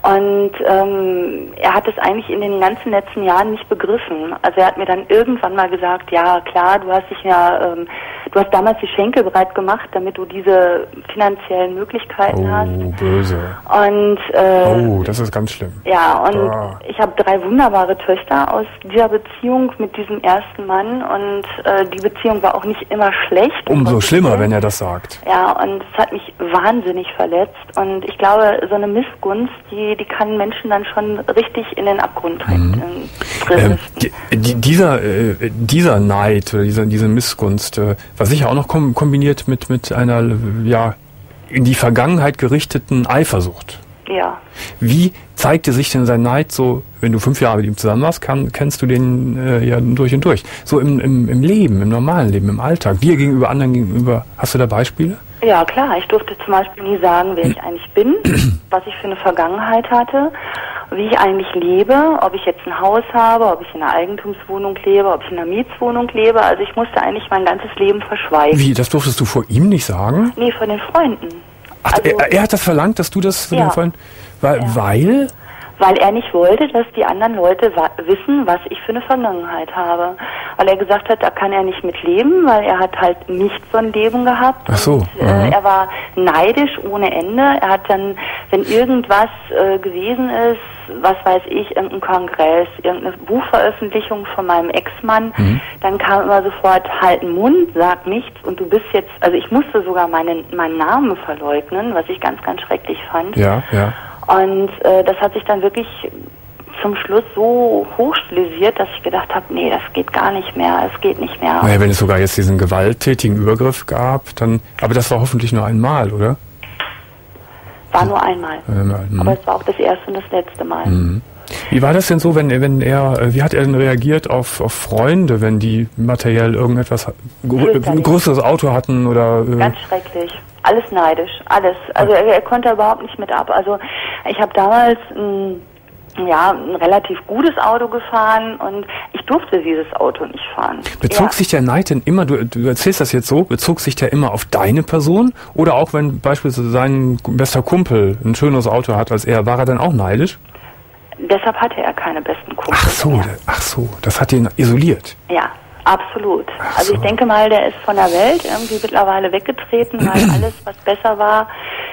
Und ähm, er hat es eigentlich in den ganzen letzten Jahren nicht begriffen. Also er hat mir dann irgendwann mal gesagt, ja klar, du hast dich ja, ähm, du hast damals die Schenkel breit gemacht, damit du diese finanziellen Möglichkeiten oh, hast. Oh, böse. Und, äh, oh, das ist ganz schlimm. Ja, und oh. ich habe drei wunderbare Töchter aus dieser Beziehung mit diesem ersten Mann und äh, die Beziehung war auch nicht immer schlecht. Umso schlimmer, wenn er das sagt. Ja, und es hat mich wahnsinnig verletzt und ich glaube, so eine Missgunst, die die kann Menschen dann schon richtig in den Abgrund treten. Mhm. Ähm, die, dieser, äh, dieser Neid oder diese, diese Missgunst äh, war sicher auch noch kom- kombiniert mit, mit einer ja, in die Vergangenheit gerichteten Eifersucht. Ja. Wie zeigte sich denn sein Neid so, wenn du fünf Jahre mit ihm zusammen warst, kann, kennst du den äh, ja durch und durch? So im, im, im Leben, im normalen Leben, im Alltag, dir gegenüber, anderen gegenüber, hast du da Beispiele? Ja, klar. Ich durfte zum Beispiel nie sagen, wer ich eigentlich bin, was ich für eine Vergangenheit hatte, wie ich eigentlich lebe, ob ich jetzt ein Haus habe, ob ich in einer Eigentumswohnung lebe, ob ich in einer Mietswohnung lebe. Also ich musste eigentlich mein ganzes Leben verschweigen. Wie, das durftest du vor ihm nicht sagen? Nee, von den Freunden. Ach, also, er, er hat das verlangt, dass du das von ja. den Freunden... Weil, ja. weil? Weil er nicht wollte, dass die anderen Leute wa- wissen, was ich für eine Vergangenheit habe. Weil er gesagt hat, da kann er nicht mit leben, weil er hat halt nicht so ein Leben gehabt. Ach so. Und, äh, er war neidisch ohne Ende. Er hat dann, wenn irgendwas äh, gewesen ist, was weiß ich, irgendein Kongress, irgendeine Buchveröffentlichung von meinem Ex-Mann, mhm. dann kam immer sofort, halt den Mund, sag nichts und du bist jetzt, also ich musste sogar meinen, meinen Namen verleugnen, was ich ganz, ganz schrecklich fand. Ja, ja. Und äh, das hat sich dann wirklich zum Schluss so hochstilisiert, dass ich gedacht habe, nee, das geht gar nicht mehr, es geht nicht mehr. Naja, wenn es sogar jetzt diesen gewalttätigen Übergriff gab, dann, aber das war hoffentlich nur einmal, oder? War nur einmal. einmal mhm. Aber es war auch das erste und das letzte Mal. Mhm. Wie war das denn so, wenn, wenn er, wie hat er denn reagiert auf, auf Freunde, wenn die materiell irgendetwas, ein größeres Auto hatten oder? Äh Ganz schrecklich. Alles neidisch, alles. Also er, er konnte überhaupt nicht mit ab. Also ich habe damals ein, ja, ein relativ gutes Auto gefahren und ich durfte dieses Auto nicht fahren. Bezog ja. sich der Neid denn immer, du, du erzählst das jetzt so, bezog sich der immer auf deine Person oder auch wenn beispielsweise sein bester Kumpel ein schöneres Auto hat als er, war er dann auch neidisch? Deshalb hatte er keine besten Kumpel. Ach so, mehr. ach so, das hat ihn isoliert. Ja. Absolut. Ach also so. ich denke mal, der ist von der Welt irgendwie mittlerweile weggetreten, weil alles, was besser war,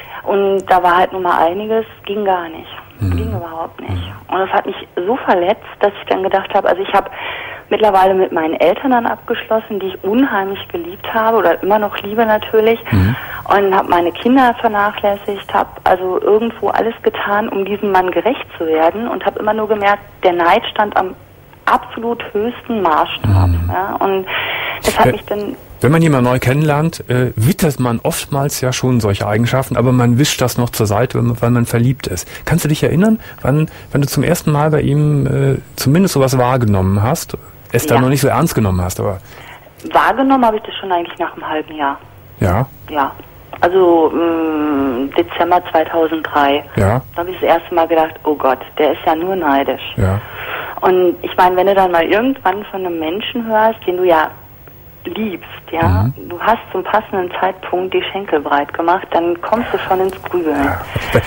und da war halt nun mal einiges, ging gar nicht. Mhm. Ging überhaupt nicht. Und das hat mich so verletzt, dass ich dann gedacht habe, also ich habe mittlerweile mit meinen Eltern dann abgeschlossen, die ich unheimlich geliebt habe oder immer noch liebe natürlich, mhm. und habe meine Kinder vernachlässigt, habe also irgendwo alles getan, um diesem Mann gerecht zu werden und habe immer nur gemerkt, der Neid stand am absolut höchsten Maßstab. Mhm. Ja, und das hat mich dann... Wenn man jemanden neu kennenlernt, äh, wittert man oftmals ja schon solche Eigenschaften, aber man wischt das noch zur Seite, weil man verliebt ist. Kannst du dich erinnern, wann, wenn du zum ersten Mal bei ihm äh, zumindest sowas wahrgenommen hast, es ja. dann noch nicht so ernst genommen hast, aber... Wahrgenommen habe ich das schon eigentlich nach einem halben Jahr. Ja? Ja. Also mh, Dezember zweitausenddrei. Ja. Da habe ich das erste Mal gedacht, oh Gott, der ist ja nur neidisch. Ja. Und ich meine, wenn du dann mal irgendwann von einem Menschen hörst, den du ja liebst, ja, mhm. du hast zum passenden Zeitpunkt die Schenkel breit gemacht, dann kommst du schon ins Grübeln. Ja.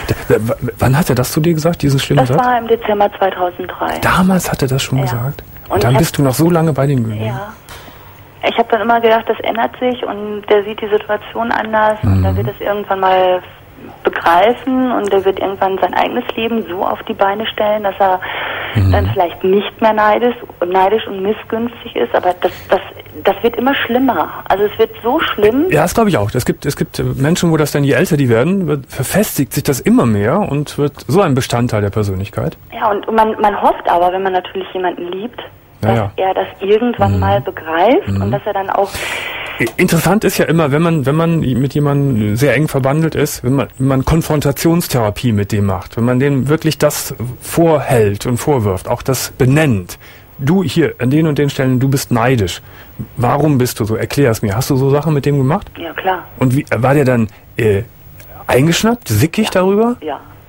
W- w- wann hat er das zu dir gesagt, diesen schlimmen Satz? Das war im Dezember zweitausenddrei. Damals hat er das schon ja. gesagt? Und, und dann hab, bist du noch so lange bei dem geblieben? Ja. Ich habe dann immer gedacht, das ändert sich und der sieht die Situation anders mhm. und der wird es irgendwann mal begreifen und der wird irgendwann sein eigenes Leben so auf die Beine stellen, dass er mhm. dann vielleicht nicht mehr neidisch, neidisch und missgünstig ist, aber das, das, das wird immer schlimmer. Also es wird so schlimm. Ja, das glaube ich auch. Es gibt, es gibt Menschen, wo das dann, je älter die werden, wird, verfestigt sich das immer mehr und wird so ein Bestandteil der Persönlichkeit. Ja, und man, man hofft aber, wenn man natürlich jemanden liebt, dass ja, ja. er das irgendwann mhm. mal begreift mhm. und dass er dann auch... Interessant ist ja immer, wenn man wenn man mit jemandem sehr eng verbandelt ist, wenn man, wenn man Konfrontationstherapie mit dem macht, wenn man dem wirklich das vorhält und vorwirft, auch das benennt. Du hier, an den und den Stellen, du bist neidisch. Warum bist du so? Erklär es mir. Hast du so Sachen mit dem gemacht? Ja, klar. Und wie war der dann äh, eingeschnappt, sickig ja. darüber? Ja.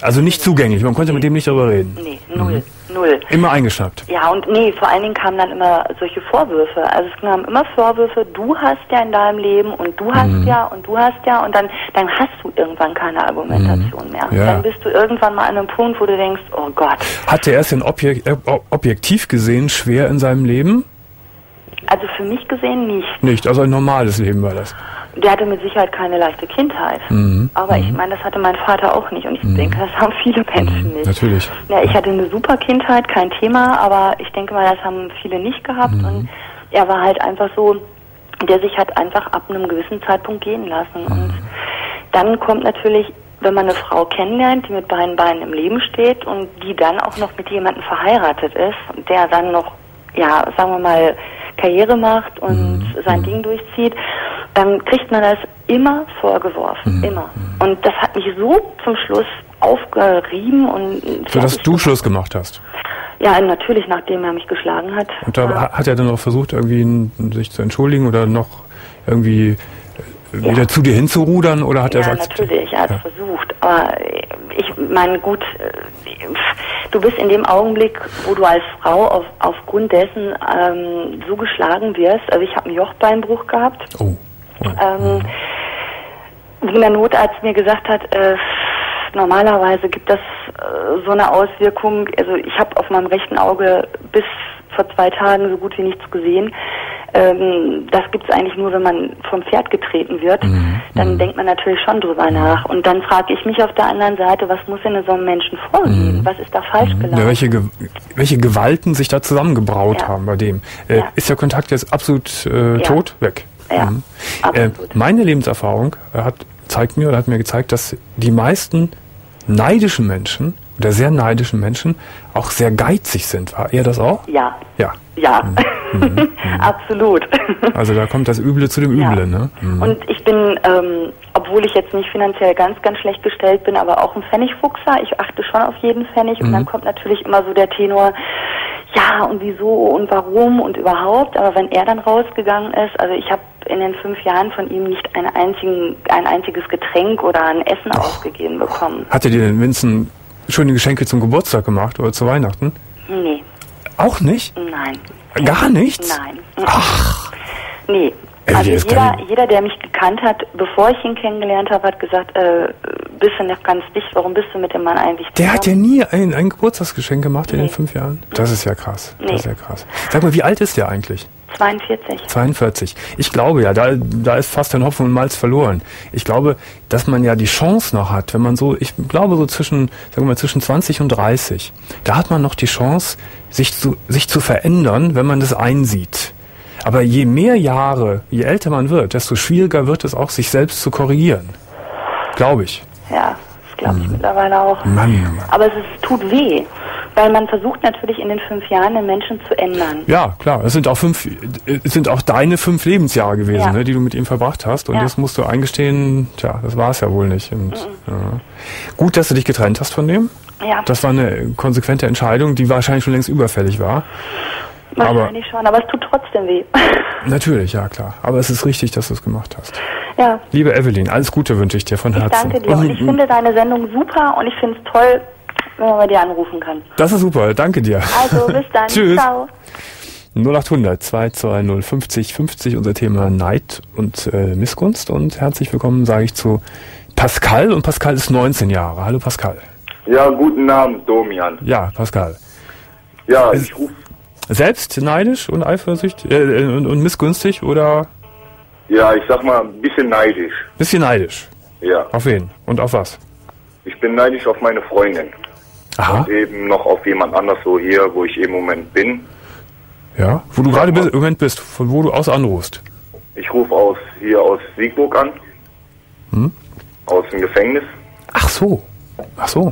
Also nicht zugänglich, man konnte nee. mit dem nicht darüber reden? Nee, null, mhm. null. Immer eingeschnappt? Ja, und nee, vor allen Dingen kamen dann immer solche Vorwürfe. Also es kamen immer Vorwürfe, du hast ja in deinem Leben und du hast mhm. ja und du hast ja und dann, dann hast du irgendwann keine Argumentation mhm. mehr. Ja. Dann bist du irgendwann mal an einem Punkt, wo du denkst, oh Gott. Hatte er es denn objek- äh, objektiv gesehen schwer in seinem Leben? Also für mich gesehen nicht. Nicht, also ein normales Leben war das? Der hatte mit Sicherheit keine leichte Kindheit. Mhm. Aber mhm. ich meine, das hatte mein Vater auch nicht. Und ich mhm. denke, das haben viele Menschen mhm. nicht. Natürlich. Ja, ich hatte eine super Kindheit, kein Thema. Aber ich denke mal, das haben viele nicht gehabt. Mhm. Und er war halt einfach so, der sich hat einfach ab einem gewissen Zeitpunkt gehen lassen. Mhm. Und dann kommt natürlich, wenn man eine Frau kennenlernt, die mit beiden Beinen im Leben steht und die dann auch noch mit jemandem verheiratet ist, der dann noch, ja, sagen wir mal, Karriere macht und mhm. sein mhm. Ding durchzieht, dann kriegt man das immer vorgeworfen, mhm. immer. Und das hat mich so zum Schluss aufgerieben und... So, dass du Schluss gemacht hast? Ja, natürlich, nachdem er mich geschlagen hat. Und da ja. hat er dann auch versucht, irgendwie sich zu entschuldigen oder noch irgendwie wieder ja. zu dir hinzurudern, oder hat ja, er es akzeptiert? Ja, natürlich, er hat es ja. versucht. Aber ich meine, gut, du bist in dem Augenblick, wo du als Frau auf, aufgrund dessen ähm, so geschlagen wirst, also ich habe einen Jochbeinbruch gehabt, oh. Oh. Ähm, wo der Notarzt mir gesagt hat, äh, normalerweise gibt das äh, so eine Auswirkung, also ich habe auf meinem rechten Auge bis vor zwei Tagen so gut wie nichts gesehen. Ähm, das gibt es eigentlich nur, wenn man vom Pferd getreten wird. Mhm. Dann mhm. denkt man natürlich schon drüber nach. Und dann frage ich mich auf der anderen Seite, was muss in so einem Menschen vorgehen? Mhm. Was ist da falsch gelaufen? Ja, welche, Ge- welche Gewalten sich da zusammengebraut ja. haben bei dem. Äh, ja. Ist der Kontakt jetzt absolut äh, ja. tot? Weg? Ja, mhm. äh, meine Lebenserfahrung hat, zeigt mir oder hat mir gezeigt, dass die meisten neidischen Menschen oder sehr neidischen Menschen auch sehr geizig sind. War er das auch? Ja. Ja. Ja, mhm. Mhm. Absolut. Also da kommt das Üble zu dem Üble, ja. ne? Mhm. Und ich bin, ähm, obwohl ich jetzt nicht finanziell ganz, ganz schlecht gestellt bin, aber auch ein Pfennigfuchser. Ich achte schon auf jeden Pfennig mhm. und dann kommt natürlich immer so der Tenor, ja und wieso und warum und überhaupt. Aber wenn er dann rausgegangen ist, also ich habe in den fünf Jahren von ihm nicht einen einzigen, ein einziges Getränk oder ein Essen oh. ausgegeben bekommen. Hat er dir denn Vincent schöne Geschenke zum Geburtstag gemacht oder zu Weihnachten? Nee. Auch nicht? Nein. Gar nichts? Nein. Ach. Nee. Also jeder, jeder, der mich gekannt hat, bevor ich ihn kennengelernt habe, hat gesagt, äh, bist du noch ganz dicht, warum bist du mit dem Mann eigentlich zusammen? Der hat ja nie ein, ein Geburtstagsgeschenk gemacht nee. in den fünf Jahren? Das ist ja krass. Nee. Das ist ja krass. Sag mal, wie alt ist der eigentlich? zweiundvierzig. zweiundvierzig. Ich glaube ja, da, da ist fast ein Hopfen und Malz verloren. Ich glaube, dass man ja die Chance noch hat, wenn man so, ich glaube so zwischen, sagen wir mal, zwischen zwanzig und dreißig, da hat man noch die Chance, sich zu, sich zu verändern, wenn man das einsieht. Aber je mehr Jahre, je älter man wird, desto schwieriger wird es auch, sich selbst zu korrigieren. Glaube ich. Ja, das glaube ich mhm. mittlerweile auch. Mann, Mann. Aber es, ist, es tut weh. Weil man versucht natürlich in den fünf Jahren den Menschen zu ändern. Ja, klar. Es sind auch fünf, es sind auch deine fünf Lebensjahre gewesen, ja. ne, die du mit ihm verbracht hast. Und ja. das musst du eingestehen, tja, das war es ja wohl nicht. Und, mhm. ja. Gut, dass du dich getrennt hast von dem. Ja. Das war eine konsequente Entscheidung, die wahrscheinlich schon längst überfällig war. Wahrscheinlich aber, schon, aber es tut trotzdem weh. Natürlich, ja klar. Aber es ist richtig, dass du es gemacht hast. Ja. Liebe Evelyn, alles Gute wünsche ich dir von Herzen. Ich danke dir. Und ich finde deine Sendung super und ich finde es toll, wenn man bei dir anrufen kann. Das ist super, danke dir. Also, bis dann. Tschüss. Ciao. null acht hundert zwei zwei null fünfzig fünfzig, unser Thema Neid und äh, Missgunst. Und herzlich willkommen, sage ich, zu Pascal. Und Pascal ist neunzehn Jahre. Hallo Pascal. Ja, guten Abend, Domian. Ja, Pascal. Ja, ich rufe... Selbst neidisch und eifersüchtig äh, und, und missgünstig, oder? Ja, ich sag mal, ein bisschen neidisch. Bisschen neidisch? Ja. Auf wen? Und auf was? Ich bin neidisch auf meine Freundin. Aha. Und eben noch auf jemand anders so hier, wo ich im Moment bin. Ja, wo du gerade im Moment bist, von wo du aus anrufst. Ich rufe aus hier aus Siegburg an. Hm? Aus dem Gefängnis. Ach so. Ach so.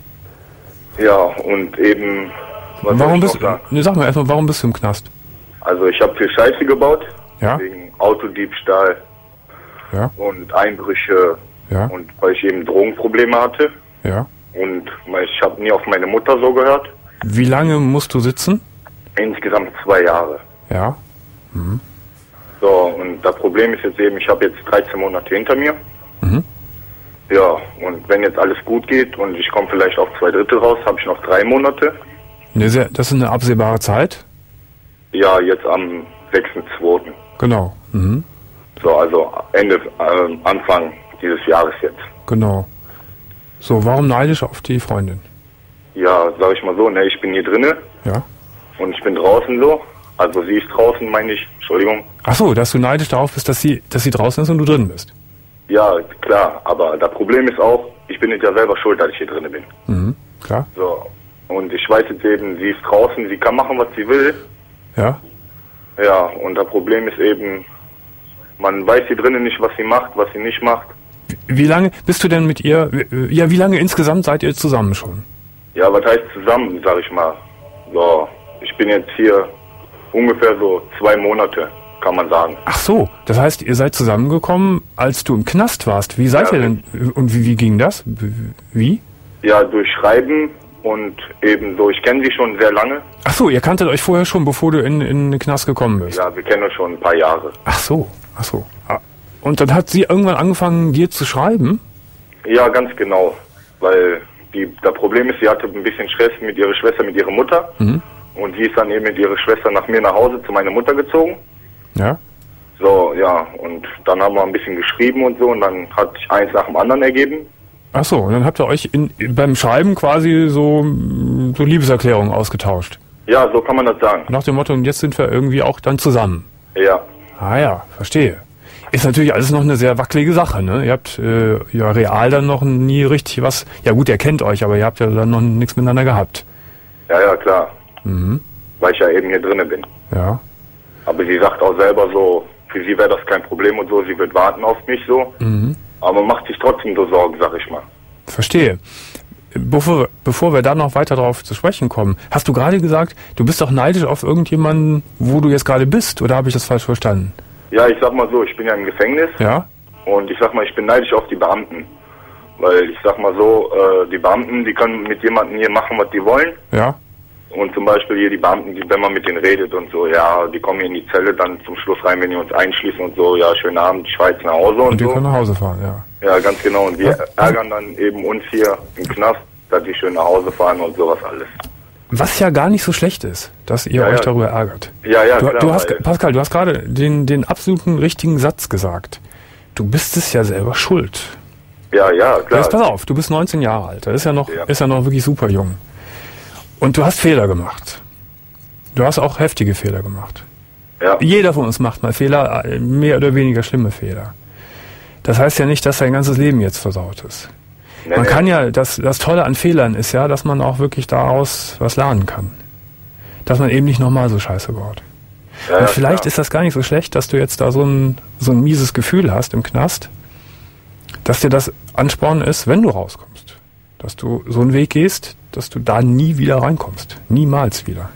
Ja, und eben... Was warum bist du... Ne, sag mal erstmal, warum bist du im Knast? Also ich habe viel Scheiße gebaut. Ja. Wegen Autodiebstahl. Ja. Und Einbrüche. Ja. Und weil ich eben Drogenprobleme hatte. Ja. Und ich habe nie auf meine Mutter so gehört. Wie lange musst du sitzen? Insgesamt zwei Jahre. Ja. Mhm. So, und das Problem ist jetzt eben, ich habe jetzt dreizehn Monate hinter mir. Mhm. Ja, und wenn jetzt alles gut geht und ich komme vielleicht auf zwei Drittel raus, habe ich noch drei Monate. Das ist eine absehbare Zeit? Ja, jetzt am sechsten zweiten Genau. Mhm. So, also Ende, äh, Anfang dieses Jahres jetzt. Genau. So, warum neidisch auf die Freundin? Ja, sag ich mal so, ne, ich bin hier drinne. Ja. Und ich bin draußen so. Also sie ist draußen, meine ich. Entschuldigung. Ach so, dass du neidisch darauf bist, dass sie, dass sie draußen ist und du drin bist. Ja, klar. Aber das Problem ist auch, ich bin jetzt ja selber schuld, dass ich hier drinne bin. Mhm, klar. So. Und ich weiß jetzt eben, sie ist draußen, sie kann machen, was sie will. Ja. Ja, und das Problem ist eben, man weiß hier drinnen nicht, was sie macht, was sie nicht macht. Wie, wie lange bist du denn mit ihr, ja, wie lange insgesamt seid ihr zusammen schon? Ja, was heißt zusammen, sag ich mal. So, ich bin jetzt hier ungefähr so zwei Monate, kann man sagen. Ach so, das heißt, ihr seid zusammengekommen, als du im Knast warst. Wie seid Ja. ihr denn, und wie, wie ging das? Wie? Ja, durch Schreiben und eben so, ich kenne sie schon sehr lange. Ach so, ihr kanntet euch vorher schon, bevor du in, in den Knast gekommen bist? Ja, wir kennen uns schon ein paar Jahre. Ach so, ach so. Ah. Und dann hat sie irgendwann angefangen, dir zu schreiben? Ja, ganz genau. Weil die, das Problem ist, sie hatte ein bisschen Stress mit ihrer Schwester, mit ihrer Mutter. Mhm. Und sie ist dann eben mit ihrer Schwester nach mir nach Hause zu meiner Mutter gezogen. Ja. So, ja, und dann haben wir ein bisschen geschrieben und so und dann hat sich eins nach dem anderen ergeben. Ach so, und dann habt ihr euch in, beim Schreiben quasi so, so Liebeserklärungen ausgetauscht. Ja, so kann man das sagen. Nach dem Motto, und jetzt sind wir irgendwie auch dann zusammen. Ja. Ah ja, verstehe. Ist natürlich alles noch eine sehr wackelige Sache, ne? Ihr habt äh, ja real dann noch nie richtig was... Ja gut, ihr kennt euch, aber ihr habt ja dann noch nichts miteinander gehabt. Ja, ja, klar. Mhm. Weil ich ja eben hier drinnen bin. Ja. Aber sie sagt auch selber so, für sie wäre das kein Problem und so, sie wird warten auf mich so. Mhm. Aber man macht sich trotzdem so Sorgen, sag ich mal. Verstehe. Bevor, bevor wir da noch weiter darauf zu sprechen kommen, hast du gerade gesagt, du bist doch neidisch auf irgendjemanden, wo du jetzt gerade bist, oder habe ich das falsch verstanden? Ja, ich sag mal so, ich bin ja im Gefängnis. Ja? Und ich sag mal, ich bin neidisch auf die Beamten. Weil ich sag mal so, äh, die Beamten, die können mit jemandem hier machen, was die wollen. Ja? Und zum Beispiel hier die Beamten, die, wenn man mit denen redet und so, ja, die kommen hier in die Zelle dann zum Schluss rein, wenn die uns einschließen und so, ja, schönen Abend, ich fahr jetzt nach Hause und, Und die so. können nach Hause fahren, ja. Ja, ganz genau. Und wir Ja. ärgern dann eben uns hier im Knast, dass die schön nach Hause fahren und sowas alles. Was ja gar nicht so schlecht ist, dass ihr Ja, euch ja. darüber ärgert. Ja, ja, Du, klar. du hast, weil- Pascal, du hast gerade den, den absoluten richtigen Satz gesagt. Du bist es ja selber schuld. ja, ja, klar. Jetzt pass auf, du bist neunzehn Jahre alt. Das ist ja noch, Ja. ist ja noch wirklich super jung. Und du hast Fehler gemacht. Du hast auch heftige Fehler gemacht. Ja, Jeder von uns macht mal Fehler, mehr oder weniger schlimme Fehler. Das heißt ja nicht, dass sein ganzes Leben jetzt versaut ist. nee, Man nee. kann ja, das, das Tolle an Fehlern ist ja, dass man auch wirklich daraus was lernen kann. Dass man eben nicht nochmal so Scheiße baut. ja, Und ja, vielleicht klar. ist das gar nicht so schlecht, dass du jetzt da so ein, so ein mieses Gefühl hast im Knast, dass dir das Ansporn ist, wenn du rauskommst. Dass du so einen Weg gehst, dass du da nie wieder reinkommst. Niemals wieder.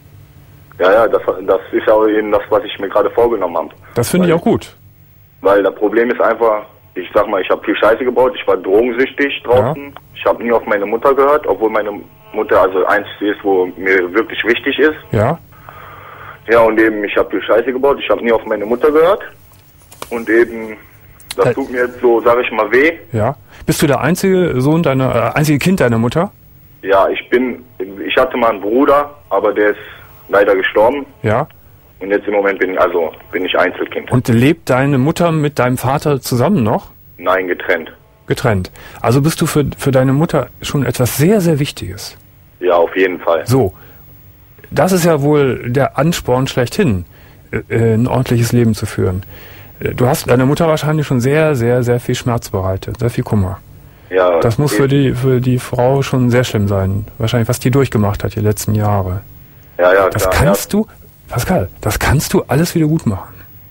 Ja, ja, das, das ist auch eben das, was ich mir gerade vorgenommen habe. Das finde ich Weil- auch gut. Weil das Problem ist einfach, ich sag mal, ich habe viel Scheiße gebaut, ich war drogensüchtig draußen, ich habe nie auf meine Mutter gehört, obwohl meine Mutter also eins ist, wo mir wirklich wichtig ist. Ja? Ja, und eben, ich habe viel Scheiße gebaut, ich habe nie auf meine Mutter gehört. Und eben, das Äh. tut mir jetzt so, sag ich mal, weh. Ja. Bist du der einzige Sohn deiner, äh, einzige Kind deiner Mutter? Ja, ich bin, ich hatte mal einen Bruder, aber der ist leider gestorben. Ja. Und jetzt im Moment bin ich, also, bin ich Einzelkind. Und lebt deine Mutter mit deinem Vater zusammen noch? Nein, getrennt. Getrennt. Also bist du für, für deine Mutter schon etwas sehr, sehr Wichtiges. Ja, auf jeden Fall. So. Das ist ja wohl der Ansporn schlechthin, äh, äh, ein ordentliches Leben zu führen. Äh, Du hast deiner Mutter wahrscheinlich schon sehr, sehr, sehr viel Schmerz bereitet, sehr viel Kummer. Ja, Das muss für die, für die Frau schon sehr schlimm sein. Wahrscheinlich, was die durchgemacht hat die letzten Jahre. Ja, ja, Das klar. kannst du, Pascal, das kannst du alles wieder gut machen.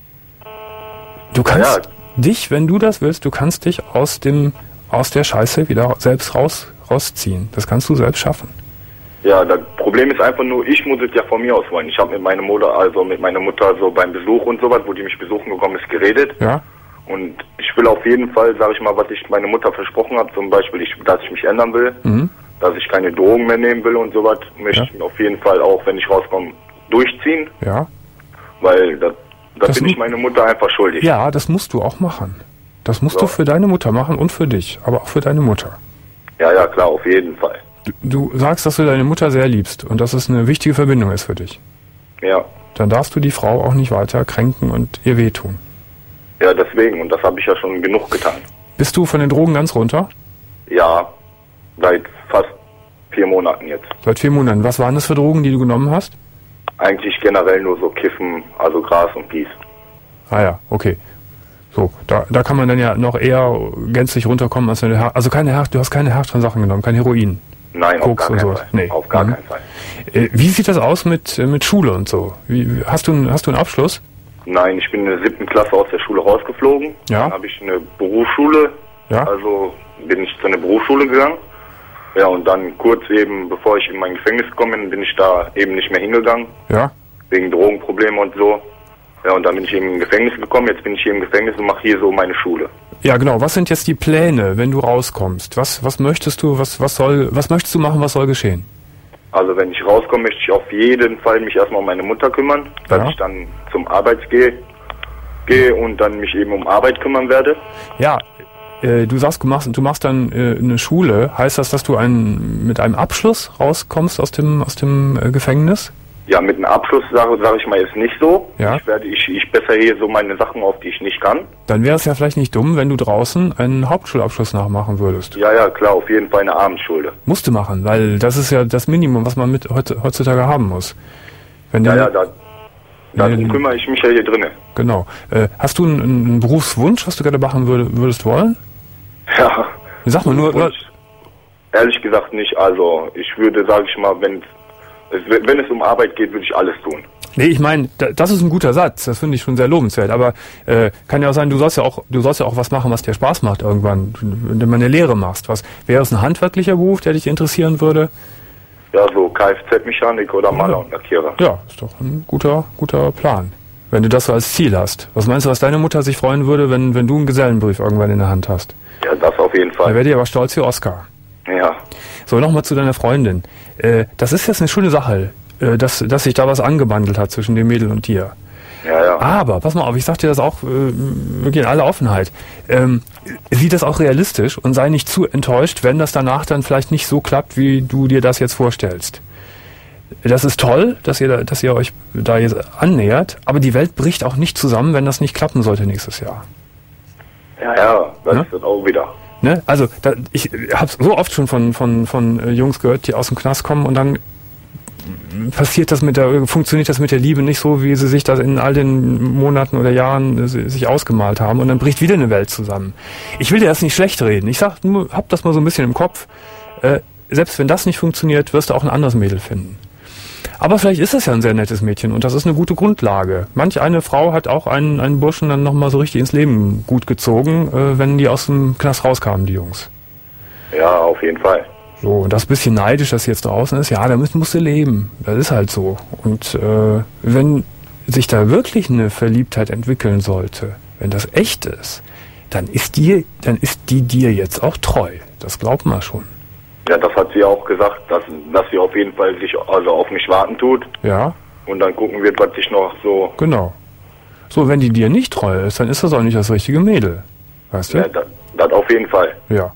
Du kannst Ja. dich, wenn du das willst, du kannst dich aus dem, aus der Scheiße wieder selbst raus, rausziehen. Das kannst du selbst schaffen. Ja, das Problem ist einfach nur, ich muss es ja von mir aus wollen. Ich habe mit meiner Mutter, also mit meiner Mutter so beim Besuch und sowas, wo die mich besuchen gekommen ist, geredet. Ja? Und ich will auf jeden Fall, sage ich mal, was ich meiner Mutter versprochen habe, zum Beispiel, ich, dass ich mich ändern will, Mhm. dass ich keine Drogen mehr nehmen will und sowas, möchte Ja. ich auf jeden Fall auch, wenn ich rauskomme, durchziehen, Ja? weil da, da Das bin ich mu- meine Mutter einfach schuldig. Ja, das musst du auch machen. Das musst so. du für deine Mutter machen und für dich, aber auch für deine Mutter. Ja, ja, klar, auf jeden Fall. Du, du sagst, dass du deine Mutter sehr liebst und dass es eine wichtige Verbindung ist für dich. Ja. Dann darfst du die Frau auch nicht weiter kränken und ihr wehtun. Ja, deswegen. Und das habe ich ja schon genug getan. Bist du von den Drogen ganz runter? Ja, seit fast vier Monaten jetzt. Seit vier Monaten. Was waren das für Drogen, die du genommen hast? Eigentlich generell nur so Kiffen, also Gras und Kies. Ah ja, okay. So, da, da kann man dann ja noch eher gänzlich runterkommen, als wenn du, also keine Her- du hast keine härteren Sachen genommen, kein Heroin. Nein, Koks auf gar und keinen sowas. Fall. Nee. Auf gar Mhm. keinen Fall. Äh, wie sieht das aus mit, äh, mit Schule und so? Wie, wie- hast du, einen- hast du einen Abschluss? Nein, ich bin in der siebten Klasse aus der Schule rausgeflogen. Ja. Dann habe ich eine Berufsschule, Ja. also bin ich zu einer Berufsschule gegangen. Ja, und dann kurz eben, bevor ich in mein Gefängnis gekommen bin, bin ich da eben nicht mehr hingegangen, Ja. wegen Drogenproblemen und so. Ja, und dann bin ich eben im Gefängnis gekommen, jetzt bin ich hier im Gefängnis und mache hier so meine Schule. Ja, genau. Was sind jetzt die Pläne, wenn du rauskommst? Was, was möchtest du, was, was soll, was möchtest du machen, was soll geschehen? Also wenn ich rauskomme, möchte ich auf jeden Fall mich erstmal um meine Mutter kümmern, dass Ja. ich dann zum Arbeits gehe, gehe und dann mich eben um Arbeit kümmern werde. Ja, äh, du sagst, du machst, du machst dann äh, eine Schule. Heißt das, dass du ein, mit einem Abschluss rauskommst aus dem, aus dem äh, Gefängnis? Ja, mit einem Abschluss sage sag ich mal jetzt nicht so. Ja. Ich werde, ich, ich besser hier so meine Sachen auf, die ich nicht kann. Dann wäre es ja vielleicht nicht dumm, wenn du draußen einen Hauptschulabschluss nachmachen würdest. Ja, ja, klar, auf jeden Fall eine Abendschule. Musst du machen, weil das ist ja das Minimum, was man mit heutzutage haben muss. Wenn du, Ja, ja, da, darum Nee, kümmere ich mich ja hier drinnen. Genau. Äh, hast du einen, einen Berufswunsch, was du gerne machen würde, würdest wollen? Ja. Sag mal nur. Und ehrlich gesagt nicht. Also ich würde, sage ich mal, wenn es, wenn es um Arbeit geht, würde ich alles tun. Nee, ich meine, da, das ist ein guter Satz. Das finde ich schon sehr lobenswert. Aber äh, kann ja auch sein, du sollst ja auch, du sollst ja auch was machen, was dir Spaß macht irgendwann, wenn du mal eine Lehre machst. Was wäre es ein handwerklicher Beruf, der dich interessieren würde? Ja, so Kfz-Mechanik oder Maler und Lackierer. Ja, ist doch ein guter, guter Plan. Wenn du das so als Ziel hast. Was meinst du, was deine Mutter sich freuen würde, wenn, wenn du einen Gesellenbrief irgendwann in der Hand hast? Ja, das auf jeden Da Fall. wäre die aber stolz wie Oscar. Ja. So, nochmal zu deiner Freundin. Äh, das ist jetzt eine schöne Sache, äh, dass, dass sich da was angebandelt hat zwischen dem Mädel und dir. Ja, ja. Aber, pass mal auf, ich sag dir das auch äh, wirklich in aller Offenheit. Ähm, sieh das auch realistisch und sei nicht zu enttäuscht, wenn das danach dann vielleicht nicht so klappt, wie du dir das jetzt vorstellst. Das ist toll, dass ihr, da, dass ihr euch da jetzt annähert, aber die Welt bricht auch nicht zusammen, wenn das nicht klappen sollte nächstes Jahr. Ja, ja, das Ja? ist das auch wieder. Ne? Also da, ich habe so oft schon von, von, von äh, Jungs gehört, die aus dem Knast kommen und dann passiert das mit der, funktioniert das mit der Liebe nicht so, wie sie sich das in all den Monaten oder Jahren äh, sich ausgemalt haben und dann bricht wieder eine Welt zusammen. Ich will dir das nicht schlecht reden. Ich sag nur, hab das mal so ein bisschen im Kopf. Äh, selbst wenn das nicht funktioniert, wirst du auch ein anderes Mädel finden. Aber vielleicht ist es ja ein sehr nettes Mädchen und das ist eine gute Grundlage. Manch eine Frau hat auch einen, einen Burschen dann nochmal so richtig ins Leben gut gezogen, äh, wenn die aus dem Knast rauskamen, die Jungs. Ja, auf jeden Fall. So, und das bisschen neidisch, dass sie jetzt draußen ist, ja, damit musst du leben. Das ist halt so. Und äh, wenn sich da wirklich eine Verliebtheit entwickeln sollte, wenn das echt ist, dann ist die, dann ist die dir jetzt auch treu. Das glaubt man schon. Ja, das hat sie auch gesagt, dass, dass sie auf jeden Fall sich also auf mich warten tut Ja, und dann gucken wird, was sich noch so... genau. So, wenn die dir nicht treu ist, dann ist das auch nicht das richtige Mädel. Weißt du? Ja, das, das auf jeden Fall. Ja.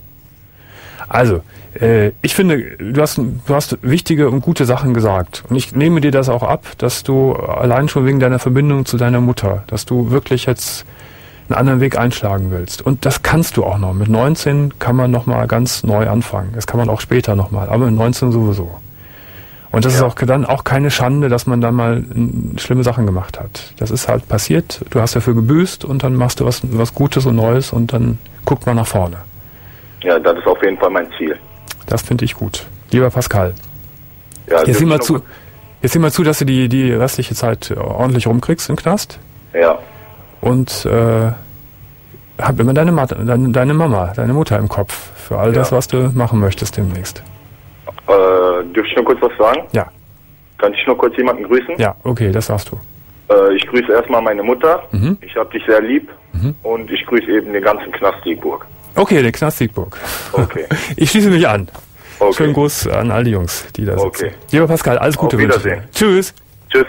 Also, äh, ich finde, du hast, du hast wichtige und gute Sachen gesagt. Und ich nehme dir das auch ab, dass du allein schon wegen deiner Verbindung zu deiner Mutter, dass du wirklich jetzt einen anderen Weg einschlagen willst. Und das kannst du auch noch. Mit neunzehn kann man nochmal ganz neu anfangen. Das kann man auch später nochmal, aber mit neunzehn sowieso. Und das Ja. ist auch dann auch keine Schande, dass man da mal äh, schlimme Sachen gemacht hat. Das ist halt passiert, du hast dafür gebüßt und dann machst du was, was Gutes und Neues und dann guckt man nach vorne. Ja, das ist auf jeden Fall mein Ziel. Das finde ich gut. Lieber Pascal, Ja, jetzt sieh mal wirklich zu, noch- jetzt sieh mal zu, dass du die, die restliche Zeit ordentlich rumkriegst im Knast Ja, und äh, hab immer deine, Ma deine, deine Mama, deine Mutter im Kopf für all das, Ja. was du machen möchtest demnächst. äh, dürfte ich noch kurz was sagen? Ja, Kann ich noch kurz jemanden grüßen? ja, okay, das sagst du. Äh, ich grüße erstmal meine Mutter. Mhm. Ich habe dich sehr lieb. Mhm. Und ich grüße eben den ganzen Knast Siegburg. Okay, der Knast Siegburg. Okay. Ich schließe mich an. Okay. Schönen Gruß an all die Jungs, die da sitzen. Okay. Lieber Pascal, alles Gute Auf wünsche ich dir. Wiedersehen. Tschüss. Tschüss.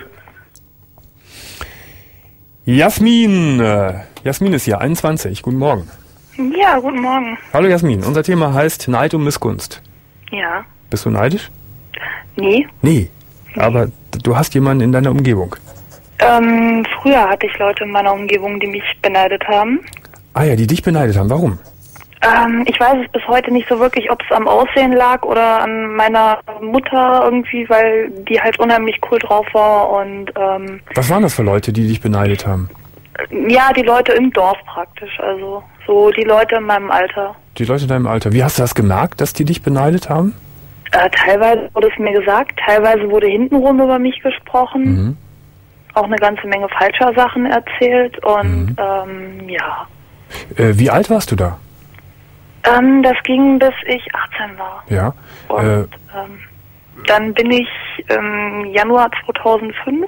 Jasmin. Äh, Jasmin ist hier, einundzwanzig. Guten Morgen. Ja, guten Morgen. Hallo Jasmin, unser Thema heißt Neid und Missgunst. Ja. Bist du neidisch? Nee. Nee, aber du hast jemanden in deiner Umgebung. Ähm, früher hatte ich Leute in meiner Umgebung, die mich beneidet haben. Ah ja, die dich beneidet haben. Warum? Ähm, ich weiß es bis heute nicht so wirklich, ob es am Aussehen lag oder an meiner Mutter irgendwie, weil die halt unheimlich cool drauf war und ähm, was waren das für Leute, die dich beneidet haben? Ja, die Leute im Dorf praktisch, also so die Leute in meinem Alter. Die Leute in deinem Alter. Wie hast du das gemerkt, dass die dich beneidet haben? Äh, teilweise wurde es mir gesagt, teilweise wurde hintenrum über mich gesprochen, mhm. auch eine ganze Menge falscher Sachen erzählt und mhm. ähm, ja. Äh, wie alt warst du da? Ähm, das ging bis ich achtzehn war. Ja. Und äh, ähm, dann bin ich im Januar zweitausendfünf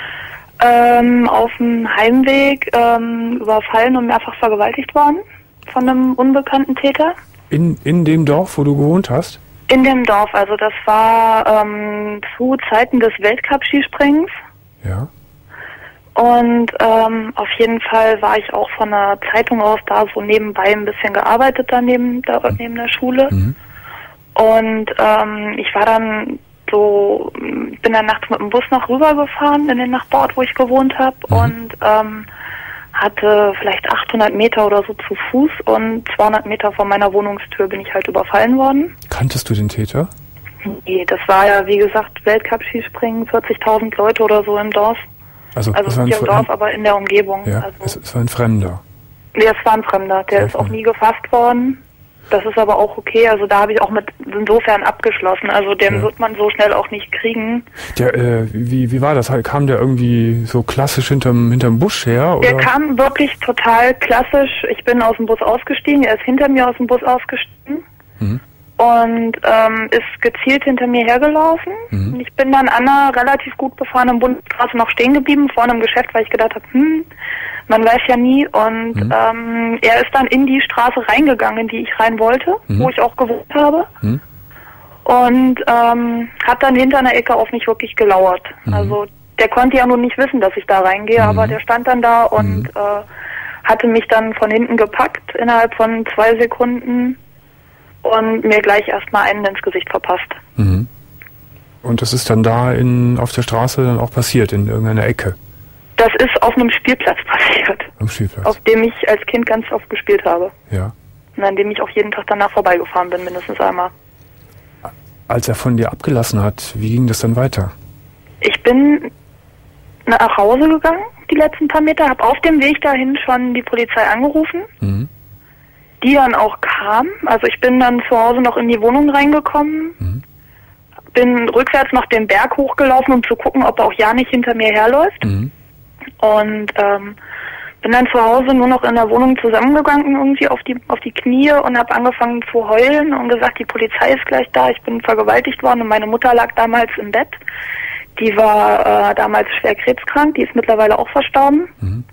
ähm, auf dem Heimweg ähm, überfallen und mehrfach vergewaltigt worden von einem unbekannten Täter. In, in dem Dorf, wo du gewohnt hast? In dem Dorf, also das war ähm, zu Zeiten des Weltcup-Skispringens. Ja. Und ähm, auf jeden Fall war ich auch von einer Zeitung aus da so nebenbei ein bisschen gearbeitet daneben da mhm. neben der Schule. Mhm. Und ähm, ich war dann so, bin dann nachts mit dem Bus noch rübergefahren in den Nachbarort, wo ich gewohnt habe mhm. und ähm, hatte vielleicht achthundert Meter oder so zu Fuß und zweihundert Meter von meiner Wohnungstür bin ich halt überfallen worden. Kanntest du den Täter? Nee, das war ja wie gesagt Weltcup-Skispringen, vierzigtausend Leute oder so im Dorf. Also, also nicht im Dorf, aber in der Umgebung. Ja, also, es, es war ein Fremder. Nee, es war ein Fremder. Der ist auch nie gefasst worden. Das ist aber auch okay. Also da habe ich auch mit insofern abgeschlossen. Also den ja. wird man so schnell auch nicht kriegen. Der, äh, wie, wie war das? Kam der irgendwie so klassisch hinterm, hinterm Busch her? Oder? Der kam wirklich total klassisch. Ich bin aus dem Bus ausgestiegen. Er ist hinter mir aus dem Bus ausgestiegen. Mhm. Und ähm, ist gezielt hinter mir hergelaufen. Mhm. Ich bin dann an einer relativ gut befahrenen Bundesstraße noch stehen geblieben, vor einem Geschäft, weil ich gedacht habe, hm, man weiß ja nie. Und mhm. ähm, er ist dann in die Straße reingegangen, in die ich rein wollte, mhm. wo ich auch gewohnt habe. Mhm. Und ähm, hat dann hinter einer Ecke auf mich wirklich gelauert. Mhm. Also der konnte ja nun nicht wissen, dass ich da reingehe, mhm. aber der stand dann da und mhm. äh, hatte mich dann von hinten gepackt innerhalb von zwei Sekunden. Und mir gleich erstmal einen ins Gesicht verpasst. Mhm. Und das ist dann da in, auf der Straße dann auch passiert, in irgendeiner Ecke? Das ist auf einem Spielplatz passiert. Am Spielplatz? Auf dem ich als Kind ganz oft gespielt habe. Ja. Und an dem ich auch jeden Tag danach vorbeigefahren bin, mindestens einmal. Als er von dir abgelassen hat, wie ging das dann weiter? Ich bin nach Hause gegangen, die letzten paar Meter, habe auf dem Weg dahin schon die Polizei angerufen. Mhm. Die dann auch kam. Also ich bin dann zu Hause noch in die Wohnung reingekommen, mhm. bin rückwärts noch den Berg hochgelaufen, um zu gucken, ob er auch ja nicht hinter mir herläuft. Mhm. Und ähm, bin dann zu Hause nur noch in der Wohnung zusammengegangen, irgendwie auf die auf die Knie und habe angefangen zu heulen und gesagt, die Polizei ist gleich da, ich bin vergewaltigt worden und meine Mutter lag damals im Bett. Die war äh, damals schwer krebskrank, die ist mittlerweile auch verstorben. Mhm.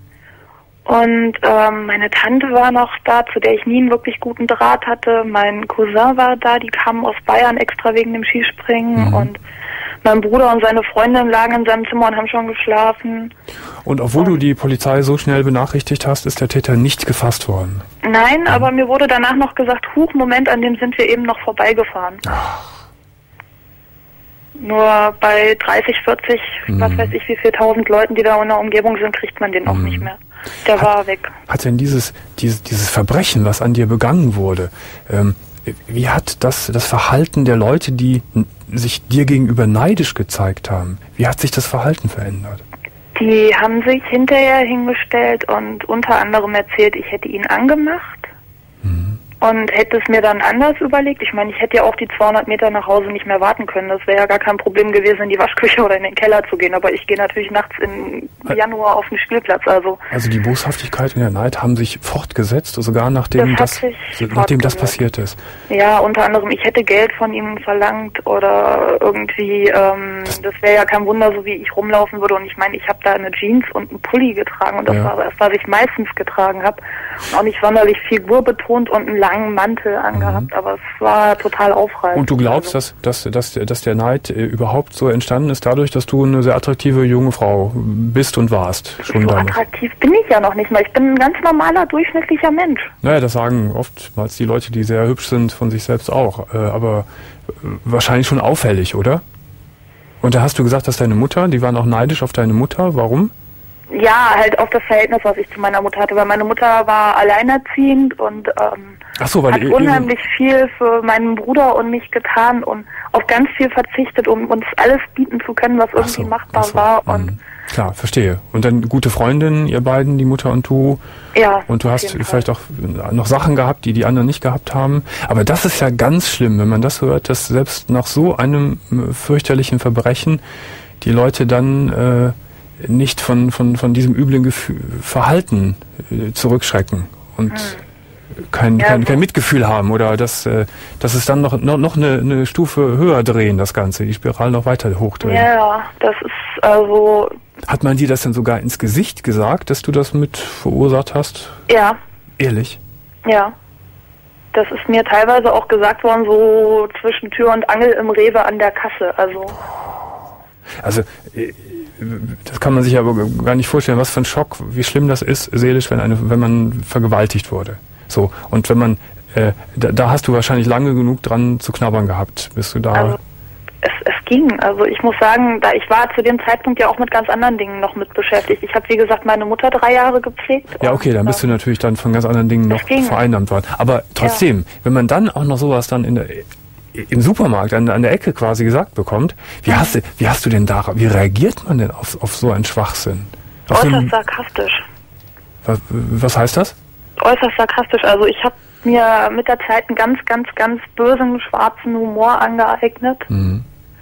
Und ähm, meine Tante war noch da, zu der ich nie einen wirklich guten Draht hatte. Mein Cousin war da, die kamen aus Bayern extra wegen dem Skispringen. Mhm. Und mein Bruder und seine Freundin lagen in seinem Zimmer und haben schon geschlafen. Und obwohl und, du die Polizei so schnell benachrichtigt hast, ist der Täter nicht gefasst worden? Nein, mhm. aber mir wurde danach noch gesagt, huch, Moment, an dem sind wir eben noch vorbeigefahren. Ach. Nur bei dreißig, vierzig, mhm. was weiß ich, wie viel tausend Leuten, die da in der Umgebung sind, kriegt man den mhm. auch nicht mehr. Der hat, war weg. Hat denn dieses, dieses, dieses Verbrechen, was an dir begangen wurde, ähm, wie hat das, das Verhalten der Leute, die sich dir gegenüber neidisch gezeigt haben, wie hat sich das Verhalten verändert? Die haben sich hinterher hingestellt und unter anderem erzählt, ich hätte ihn angemacht. Mhm. Und hätte es mir dann anders überlegt, ich meine, ich hätte ja auch die zweihundert Meter nach Hause nicht mehr warten können. Das wäre ja gar kein Problem gewesen, in die Waschküche oder in den Keller zu gehen. Aber ich gehe natürlich nachts im Januar auf den Spielplatz. Also also die Boshaftigkeit und der Neid haben sich fortgesetzt, sogar nachdem das, das nachdem das passiert ist. Ja, unter anderem, ich hätte Geld von ihnen verlangt oder irgendwie, ähm, das, das wäre ja kein Wunder, so wie ich rumlaufen würde. Und ich meine, ich habe da eine Jeans und einen Pulli getragen und das ja. war das, was ich meistens getragen habe. Und auch nicht sonderlich figurbetont und ein langen Mantel angehabt, mhm. aber es war total aufreizend. Und du glaubst, also, dass, dass, dass, dass der Neid äh, überhaupt so entstanden ist, dadurch, dass du eine sehr attraktive junge Frau bist und warst? Schon so damals. Attraktiv bin ich ja noch nicht mal. Ich bin ein ganz normaler, durchschnittlicher Mensch. Naja, das sagen oftmals die Leute, die sehr hübsch sind, von sich selbst auch. Äh, aber äh, wahrscheinlich schon auffällig, oder? Und da hast du gesagt, dass deine Mutter, die waren auch neidisch auf deine Mutter. Warum? Ja, halt auf das Verhältnis, was ich zu meiner Mutter hatte, weil meine Mutter war alleinerziehend und ähm, Ach so, weil hat die, unheimlich viel für meinen Bruder und mich getan und auf ganz viel verzichtet, um uns alles bieten zu können, was irgendwie so, machbar so, war. Und mh. Klar, verstehe. Und dann gute Freundin, ihr beiden, die Mutter und du. Ja. Und du hast vielleicht auch noch Sachen gehabt, die die anderen nicht gehabt haben. Aber das ist ja ganz schlimm, wenn man das hört, dass selbst nach so einem fürchterlichen Verbrechen die Leute dann äh, nicht von, von, von diesem üblen Gefühl, Verhalten äh, zurückschrecken und hm. kein, ja, kein, kein Mitgefühl haben oder dass, äh, dass es dann noch, noch, noch eine, eine Stufe höher drehen, das Ganze, die Spirale noch weiter hochdrehen. Ja, das ist also... Hat man dir das denn sogar ins Gesicht gesagt, dass du das mit verursacht hast? Ja. Ehrlich? Ja. Das ist mir teilweise auch gesagt worden, so zwischen Tür und Angel im Rewe an der Kasse, also... Also... Das kann man sich aber gar nicht vorstellen, was für ein Schock, wie schlimm das ist, seelisch, wenn eine, wenn man vergewaltigt wurde. So, und wenn man, äh, da, da hast du wahrscheinlich lange genug dran zu knabbern gehabt, bis du da... Also, es, es ging, also ich muss sagen, da ich war zu dem Zeitpunkt ja auch mit ganz anderen Dingen noch mit beschäftigt. Ich habe, wie gesagt, meine Mutter drei Jahre gepflegt. Ja, okay, dann bist du natürlich dann von ganz anderen Dingen noch vereinnahmt worden. Aber trotzdem, ja. wenn man dann auch noch sowas dann in der... im Supermarkt an, an der Ecke quasi gesagt bekommt, wie hast du, wie hast du denn da, wie reagiert man denn auf, auf so einen Schwachsinn? Auf Äußerst den, sarkastisch. Was, was heißt das? Äußerst sarkastisch. Also ich habe mir mit der Zeit einen ganz, ganz, ganz bösen, schwarzen Humor angeeignet. Mhm.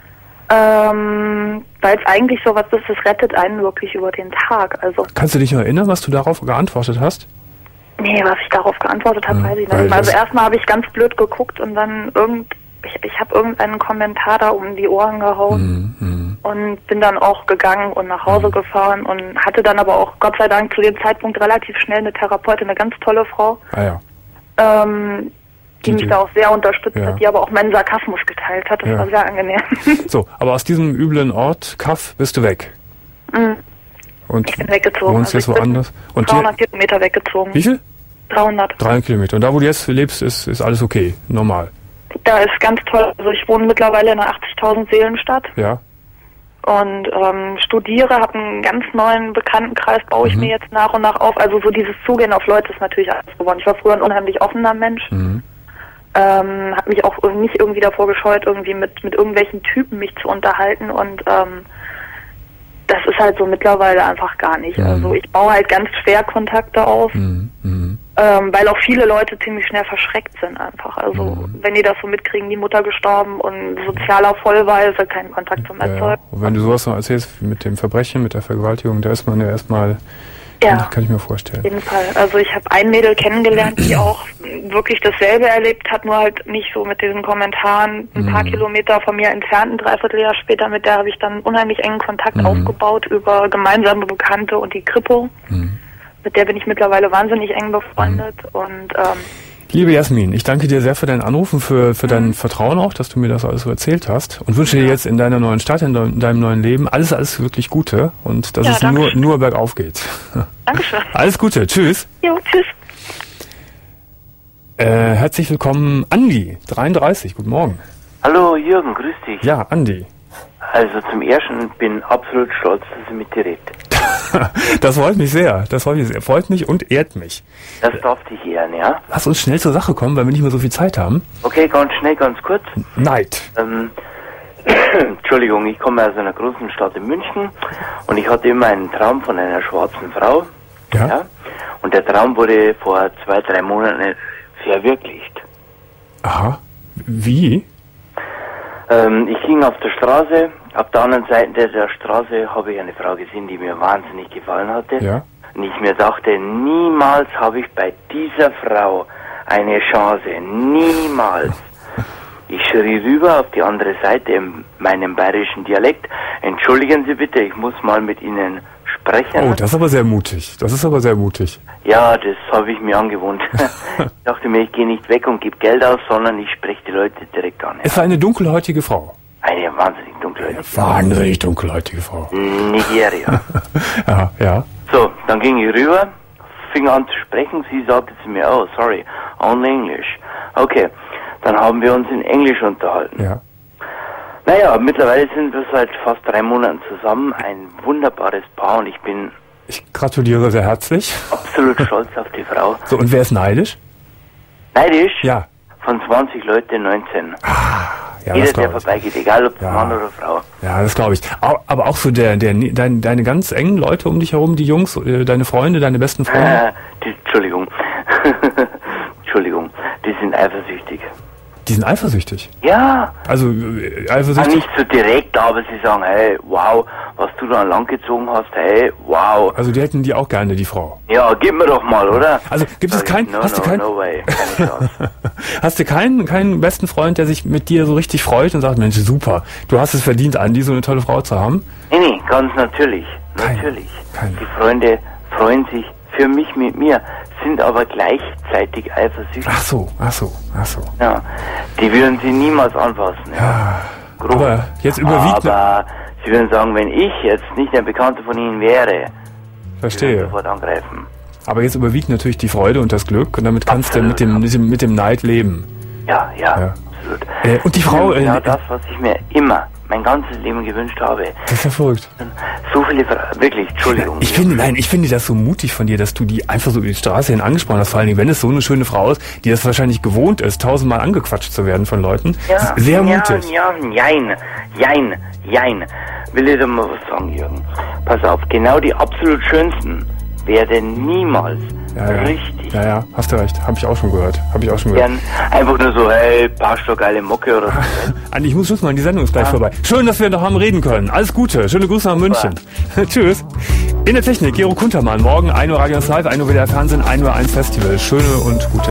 Ähm, weil es eigentlich sowas ist, das rettet einen wirklich über den Tag. Also kannst du dich noch erinnern, was du darauf geantwortet hast? Nee, was ich darauf geantwortet habe, mhm, weiß ich nicht. Also erstmal habe ich ganz blöd geguckt und dann irgend Ich, ich habe irgendeinen Kommentar da um die Ohren gehauen mm, mm. und bin dann auch gegangen und nach Hause mm. gefahren und hatte dann aber auch Gott sei Dank zu dem Zeitpunkt relativ schnell eine Therapeutin, eine ganz tolle Frau, ah, ja. ähm, die, die mich da auch sehr unterstützt ja. hat, die aber auch meinen Sarkasmus geteilt hat. Das ja. war sehr angenehm. So, aber aus diesem üblen Ort, Kaff, bist du weg? Mm. Und ich bin weggezogen. Wohnst also jetzt woanders? Und dreihundert Kilometer weggezogen. Wie viel? dreihundert. dreihundert Kilometer. Und da, wo du jetzt lebst, ist, ist alles okay, normal? Da ist ganz toll. Also ich wohne mittlerweile in einer achtzigtausend Seelenstadt. Ja. Und ähm, studiere, habe einen ganz neuen Bekanntenkreis, baue ich mhm. mir jetzt nach und nach auf. Also so dieses Zugehen auf Leute ist natürlich alles geworden. Ich war früher ein unheimlich offener Mensch. Mhm. Ähm, habe mich auch nicht irgendwie davor gescheut, irgendwie mit, mit irgendwelchen Typen mich zu unterhalten. Und ähm, das ist halt so mittlerweile einfach gar nicht. Mhm. Also ich baue halt ganz schwer Kontakte auf. Mhm. Mhm. Ähm, weil auch viele Leute ziemlich schnell verschreckt sind einfach. Also mhm. wenn die das so mitkriegen, die Mutter gestorben und sozialer Vollweise, keinen Kontakt zum Erzeugen. Ja, und wenn du sowas noch erzählst mit dem Verbrechen, mit der Vergewaltigung, da ist man ja erstmal, ja, kann ich mir vorstellen. Auf jeden Fall. Also ich habe ein Mädel kennengelernt, die auch wirklich dasselbe erlebt hat, nur halt nicht so mit diesen Kommentaren ein mhm. paar Kilometer von mir entfernt, ein Dreivierteljahr später, mit der habe ich dann unheimlich engen Kontakt mhm. aufgebaut über gemeinsame Bekannte und die Kripo. Mhm. Mit der bin ich mittlerweile wahnsinnig eng befreundet. Mhm. Und ähm, liebe Jasmin, ich danke dir sehr für deinen Anruf und für, für mhm. dein Vertrauen auch, dass du mir das alles so erzählt hast. Und wünsche ja. dir jetzt in deiner neuen Stadt, in, de, in deinem neuen Leben alles, alles wirklich Gute und dass ja, es nur, nur bergauf geht. Dankeschön. Alles Gute. Tschüss. Jo, tschüss. Äh, herzlich willkommen, Andi, dreiunddreißig. Guten Morgen. Hallo Jürgen, grüß dich. Ja, Andi. Also zum Ersten bin absolut stolz, dass ich mit dir rede. Das freut mich sehr. Das freut mich sehr. Freut mich und ehrt mich. Das darf dich ehren, ja? Lass uns schnell zur Sache kommen, weil wir nicht mehr so viel Zeit haben. Okay, ganz schnell, ganz kurz. Neid. Ähm, Entschuldigung, ich komme aus einer großen Stadt in München und ich hatte immer einen Traum von einer schwarzen Frau. Ja. ja? Und der Traum wurde vor zwei, drei Monaten verwirklicht. Aha. Wie? Ähm, ich ging auf der Straße, auf der anderen Seite der Straße habe ich eine Frau gesehen, die mir wahnsinnig gefallen hatte. Ja. Und ich mir dachte, niemals habe ich bei dieser Frau eine Chance. Niemals. Ich schrie rüber auf die andere Seite in meinem bayerischen Dialekt. Entschuldigen Sie bitte, ich muss mal mit Ihnen sprechen. Oh, das ist aber sehr mutig. Das ist aber sehr mutig. Ja, das habe ich mir angewohnt. Ich dachte mir, ich gehe nicht weg und gebe Geld aus, sondern ich spreche die Leute direkt an. Ja. Es war eine dunkelhäutige Frau. Eine wahnsinnig dunkelhäutige Frau. Wahnsinnig dunkelhäutige Frau. Nigeria. ja, ja. So, dann ging ich rüber, fing an zu sprechen. Sie sagte zu mir, oh, sorry, only English. Okay, dann haben wir uns in Englisch unterhalten. Ja. Naja, mittlerweile sind wir seit fast drei Monaten zusammen. Ein wunderbares Paar und ich bin... Ich gratuliere sehr herzlich. Absolut stolz auf die Frau. So, und wer ist neidisch? Neidisch? Ja. Von zwanzig Leuten neunzehn. Ah, ja, Jeder, der vorbeigeht, egal ob ja. Mann oder Frau. Ja, das glaube ich. Aber auch so der, der, dein, deine ganz engen Leute um dich herum, die Jungs, deine Freunde, deine besten Freunde? Äh, die, Entschuldigung. Entschuldigung, die sind eifersüchtig. Die sind eifersüchtig? Ja. Also äh, eifersüchtig? Ja, nicht so direkt, aber sie sagen, hey, wow, was du da an Land gezogen hast, hey, wow. Also die hätten die auch gerne, die Frau? Ja, gib mir doch mal, oder? Also gibt es keinen... No, hast no, du keinen? no way, keine Chance. Hast du keinen, keinen besten Freund, der sich mit dir so richtig freut und sagt, Mensch, super, du hast es verdient, Andi, so eine tolle Frau zu haben? Nee, nee, ganz natürlich, Kein, natürlich. kein. Die Freunde freuen sich für mich mit mir, sind aber gleichzeitig eifersüchtig. Ach so, ach so, ach so. Ja, die würden sie niemals anfassen. Ja, ja grob. Aber jetzt überwiegt... Aber sie würden sagen, wenn ich jetzt nicht ein Bekannter von ihnen wäre, verstehe. würden sie sofort angreifen. Aber jetzt überwiegt natürlich die Freude und das Glück und damit kannst absolut, du mit dem, mit dem, mit dem Neid leben. Ja, ja, ja. absolut. Äh, und die Frau... Ja, genau äh, das, was ich mir immer mein ganzes Leben gewünscht habe. Das ist ja verrückt. So viele Fragen, wirklich, Entschuldigung. Ich finde, nein, ich finde das so mutig von dir, dass du die einfach so über die Straße hin angesprochen hast, vor allen Dingen, wenn es so eine schöne Frau ist, die das wahrscheinlich gewohnt ist, tausendmal angequatscht zu werden von Leuten. Ja, sehr ja, mutig. Ja, jein, jein, jein. Will ich dir mal was sagen, Jürgen? Pass auf, genau die absolut schönsten werden niemals ja, ja. richtig. Ja, ja, hast du recht. Habe ich auch schon gehört. Habe ich auch schon gehört. Einfach nur so, hey, passt doch geile Mucke oder so. Andi, ich muss Schluss machen, die Sendung ist gleich ja. vorbei. Schön, dass wir noch haben reden können. Alles Gute. Schöne Grüße nach München. Tschüss. In der Technik, Gero Kuntermann. Morgen ein Uhr Radio Live, ein Uhr W D R Fernsehen, ein Uhr eins Festival. Schöne und gute